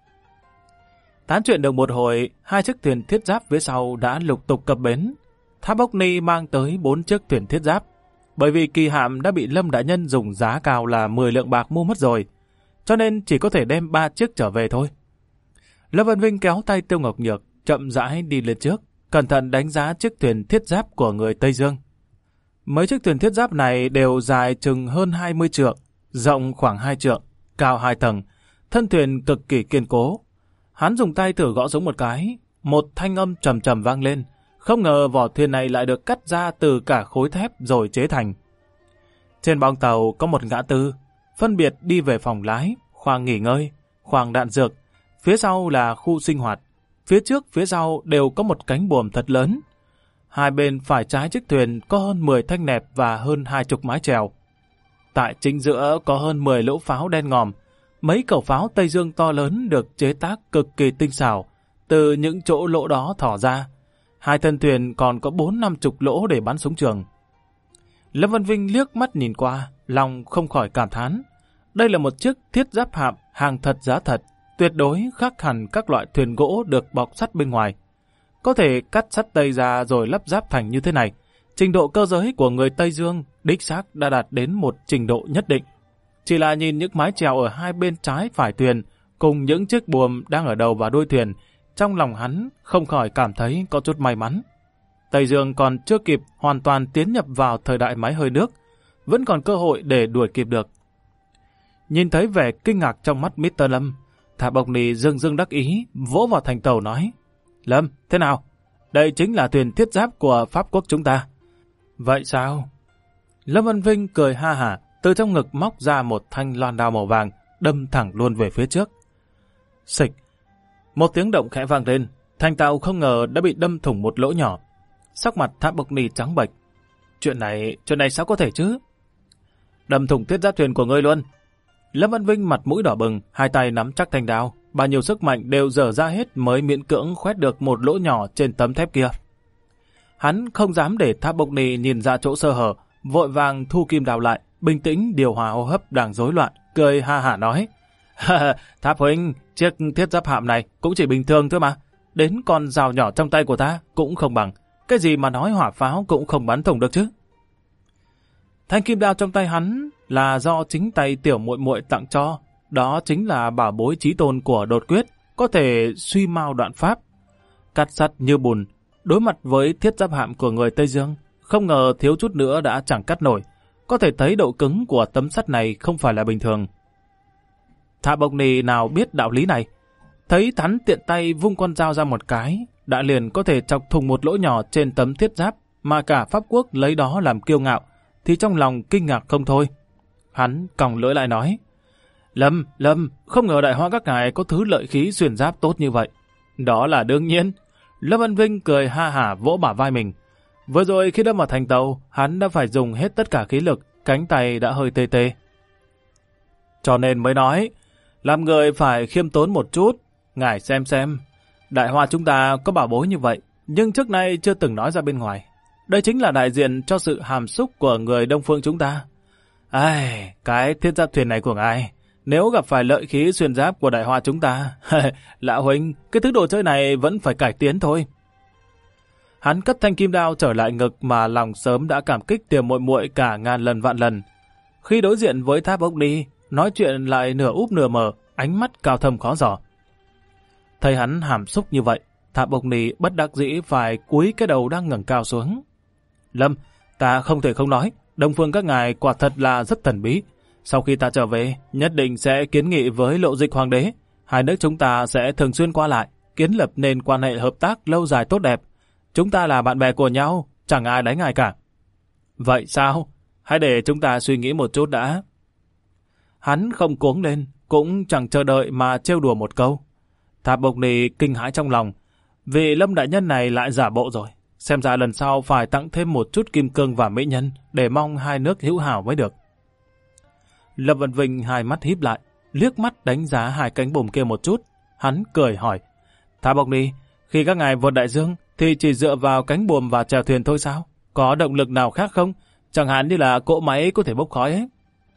Tán chuyện được một hồi, 2 chiếc thuyền thiết giáp phía sau đã lục tục cập bến. Tháp Bốc Ni mang tới 4 chiếc thuyền thiết giáp, bởi vì kỳ hạm đã bị Lâm đại nhân dùng giá cao là 10 lượng bạc mua mất rồi, cho nên chỉ có thể đem 3 chiếc trở về thôi. Lâm Văn Vinh kéo tay Tiêu Ngọc Nhược, chậm rãi đi lên trước, cẩn thận đánh giá chiếc thuyền thiết giáp của người Tây Dương. Mấy chiếc thuyền thiết giáp này đều dài chừng hơn 20 trượng, rộng khoảng 2 trượng, cao 2 tầng, thân thuyền cực kỳ kiên cố. Hắn dùng tay thử gõ xuống một cái, một thanh âm trầm trầm vang lên. Không ngờ vỏ thuyền này lại được cắt ra từ cả khối thép rồi chế thành. Trên bong tàu có một ngã tư, phân biệt đi về phòng lái, khoang nghỉ ngơi, khoang đạn dược. Phía sau là khu sinh hoạt. Phía trước, phía sau đều có một cánh buồm thật lớn. Hai bên phải trái chiếc thuyền có hơn 10 thanh nẹp và hơn 20 mái chèo. Tại chính giữa có hơn 10 lỗ pháo đen ngòm. Mấy khẩu pháo Tây Dương to lớn được chế tác cực kỳ tinh xảo. Từ những chỗ lỗ đó thỏ ra, hai thân thuyền còn có 4-50 lỗ để bắn súng trường. Lâm Văn Vinh liếc mắt nhìn qua, lòng không khỏi cảm thán. Đây là một chiếc thiết giáp hạm hàng thật giá thật, tuyệt đối khác hẳn các loại thuyền gỗ được bọc sắt bên ngoài. Có thể cắt sắt Tây ra rồi lắp ráp thành như thế này. Trình độ cơ giới của người Tây Dương đích xác đã đạt đến một trình độ nhất định. Chỉ là nhìn những mái chèo ở hai bên trái phải thuyền cùng những chiếc buồm đang ở đầu và đuôi thuyền, trong lòng hắn không khỏi cảm thấy có chút may mắn. Tây Dương còn chưa kịp hoàn toàn tiến nhập vào thời đại máy hơi nước, vẫn còn cơ hội để đuổi kịp được. Nhìn thấy vẻ kinh ngạc trong mắt Mr. Lâm, Thả Bộc Nì dưng dưng đắc ý, vỗ vào thành tàu nói, Lâm, thế nào? Đây chính là thuyền thiết giáp của Pháp quốc chúng ta. Vậy sao? Lâm Văn Vinh cười ha hả, từ trong ngực móc ra một thanh loan đao màu vàng, đâm thẳng luôn về phía trước. Xịch! Một tiếng động khẽ vang lên, thành tàu không ngờ đã bị đâm thủng một lỗ nhỏ. Sắc mặt Tháp Bộc Nì trắng bệch. Chuyện này sao có thể chứ? Đâm thủng thiết giáp thuyền của ngươi luôn. Lâm Văn Vinh mặt mũi đỏ bừng, hai tay nắm chắc thanh đao, bao nhiêu sức mạnh đều dở ra hết mới miễn cưỡng khoét được một lỗ nhỏ trên tấm thép kia. Hắn không dám để Tháp Bộc Nì nhìn ra chỗ sơ hở, vội vàng thu kim đao lại, bình tĩnh điều hòa hô hấp đang rối loạn, cười ha hả nói, Tháp huynh, chiếc thiết giáp hạm này cũng chỉ bình thường thôi mà, đến con dao nhỏ trong tay của ta cũng không bằng, cái gì mà nói hỏa pháo cũng không bắn thủng được chứ. Thanh kim đao trong tay hắn là do chính tay tiểu muội muội tặng cho. Đó chính là bảo bối chí tôn của đột quyết, có thể suy mao đoạn pháp. Cắt sắt như bùn, đối mặt với thiết giáp hạm của người Tây Dương, không ngờ thiếu chút nữa đã chẳng cắt nổi. Có thể thấy độ cứng của tấm sắt này không phải là bình thường. Thạ Bộc Nì nào biết đạo lý này. Thấy hắn tiện tay vung con dao ra một cái, đã liền có thể chọc thùng một lỗ nhỏ trên tấm thiết giáp mà cả Pháp Quốc lấy đó làm kiêu ngạo, thì trong lòng kinh ngạc không thôi. Hắn còng lưỡi lại nói, Lâm, không ngờ Đại Hoa các ngài có thứ lợi khí xuyên giáp tốt như vậy. Đó là đương nhiên. Lâm Văn Vinh cười ha hả vỗ bả vai mình. Vừa rồi khi đâm vào thành tàu, hắn đã phải dùng hết tất cả khí lực, cánh tay đã hơi tê tê. Cho nên mới nói, làm người phải khiêm tốn một chút. Ngài xem, Đại Hoa chúng ta có bảo bối như vậy, nhưng trước nay chưa từng nói ra bên ngoài. Đây chính là đại diện cho sự hàm xúc của người Đông Phương chúng ta. Ai, cái thiết giáp thuyền này của ngài, nếu gặp phải lợi khí xuyên giáp của Đại Hoa chúng ta, lão huynh, cái thứ đồ chơi này vẫn phải cải tiến thôi. Hắn cất thanh kim đao trở lại ngực mà lòng sớm đã cảm kích Tiểu muội muội cả ngàn lần vạn lần. Khi đối diện với Tháp Bốc Đi, nói chuyện lại nửa úp nửa mở, ánh mắt cao thâm khó dò. Thấy hắn hàm xúc như vậy, Tháp Bốc Đi bất đắc dĩ phải cúi cái đầu đang ngẩng cao xuống. Lâm, ta không thể không nói, Đông Phương các ngài quả thật là rất thần bí. Sau khi ta trở về, nhất định sẽ kiến nghị với Lộ Dịch Hoàng đế. Hai nước chúng ta sẽ thường xuyên qua lại, kiến lập nên quan hệ hợp tác lâu dài tốt đẹp. Chúng ta là bạn bè của nhau, chẳng ai đánh ai cả. Vậy sao? Hãy để chúng ta suy nghĩ một chút đã. Hắn không cuống lên, cũng chẳng chờ đợi mà trêu đùa một câu. Tháp Bộc Nì kinh hãi trong lòng, vì Lâm đại nhân này lại giả bộ rồi. Xem ra lần sau phải tặng thêm một chút kim cương và mỹ nhân để mong hai nước hữu hảo mới được. Lâm Văn Vinh hai mắt híp lại, liếc mắt đánh giá hai cánh buồm kia một chút. Hắn cười hỏi, Tháp Bộc Nì, khi các ngài vượt đại dương thì chỉ dựa vào cánh buồm và chèo thuyền thôi sao? Có động lực nào khác không? Chẳng hạn như là cỗ máy có thể bốc khói ấy.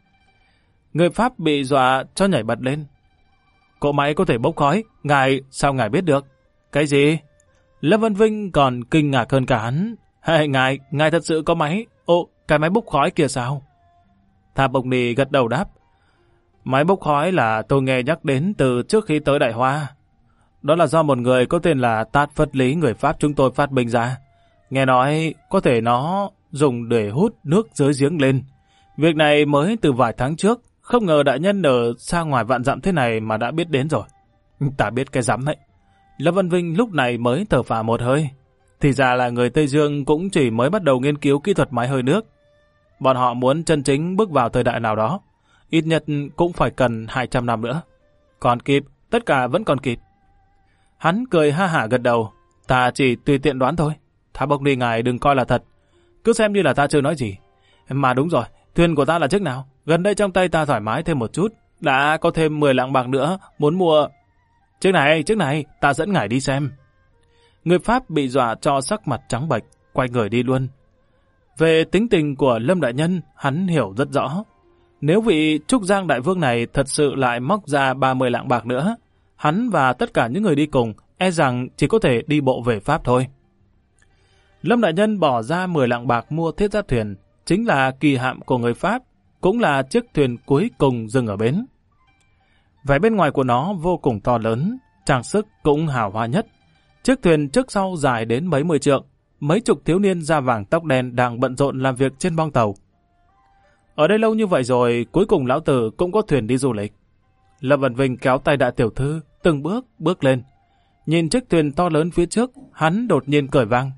Người Pháp bị dọa cho nhảy bật lên. Cỗ máy có thể bốc khói? Sao ngài biết được? Cái gì? Lâm Văn Vinh còn kinh ngạc hơn cả hắn. Hay ngài thật sự có máy? Ồ, cái máy bốc khói kia sao? Tháp Bộc Nì gật đầu đáp. Máy bốc khói là tôi nghe nhắc đến từ trước khi tới Đại Hoa. Đó là do một người có tên là Tát Phất Lý người Pháp chúng tôi phát minh ra. Nghe nói có thể nó dùng để hút nước dưới giếng lên. Việc này mới từ vài tháng trước, không ngờ đại nhân ở xa ngoài vạn dặm thế này mà đã biết đến rồi. Ta biết cái rắm ấy. Lâm Văn Vinh lúc này mới thở phào một hơi. Thì ra là người Tây Dương cũng chỉ mới bắt đầu nghiên cứu kỹ thuật máy hơi nước. Bọn họ muốn chân chính bước vào thời đại nào đó, ít nhất cũng phải cần 200 năm nữa. Còn kịp, tất cả vẫn còn kịp. Hắn cười ha hả gật đầu. Ta chỉ tùy tiện đoán thôi. Tháp Bộc Nì ngài đừng coi là thật. Cứ xem như là ta chưa nói gì. Mà đúng rồi, thuyền của ta là chiếc nào? Gần đây trong tay ta thoải mái thêm một chút. Đã có thêm 10 lạng bạc nữa, muốn mua... Chiếc này, ta dẫn ngài đi xem. Người Pháp bị dọa cho sắc mặt trắng bệch, quay người đi luôn. Về tính tình của Lâm đại nhân, hắn hiểu rất rõ. Nếu vị Trúc Giang đại vương này thật sự lại móc ra 30 lạng bạc nữa, hắn và tất cả những người đi cùng e rằng chỉ có thể đi bộ về Pháp thôi. Lâm đại nhân bỏ ra 10 lạng bạc mua thiết giáp thuyền, chính là kỳ hạm của người Pháp, cũng là chiếc thuyền cuối cùng dừng ở bến. Vẻ bên ngoài của nó vô cùng to lớn, trang sức cũng hào hoa nhất. Chiếc thuyền trước sau dài đến mấy mươi trượng, mấy chục thiếu niên da vàng tóc đen đang bận rộn làm việc trên bong tàu. Ở đây lâu như vậy rồi, cuối cùng lão tử cũng có thuyền đi du lịch. Lâm Văn Vinh kéo tay đại tiểu thư, từng bước lên. Nhìn chiếc thuyền to lớn phía trước, hắn đột nhiên cười vang.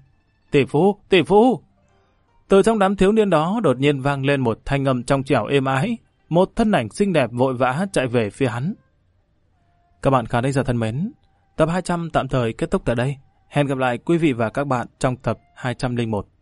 Tỷ phu! Từ trong đám thiếu niên đó đột nhiên vang lên một thanh âm trong trẻo êm ái, một thân ảnh xinh đẹp vội vã chạy về phía hắn. Các bạn khán giả thân mến, tập 200 tạm thời kết thúc tại đây. Hẹn gặp lại quý vị và các bạn trong tập 201.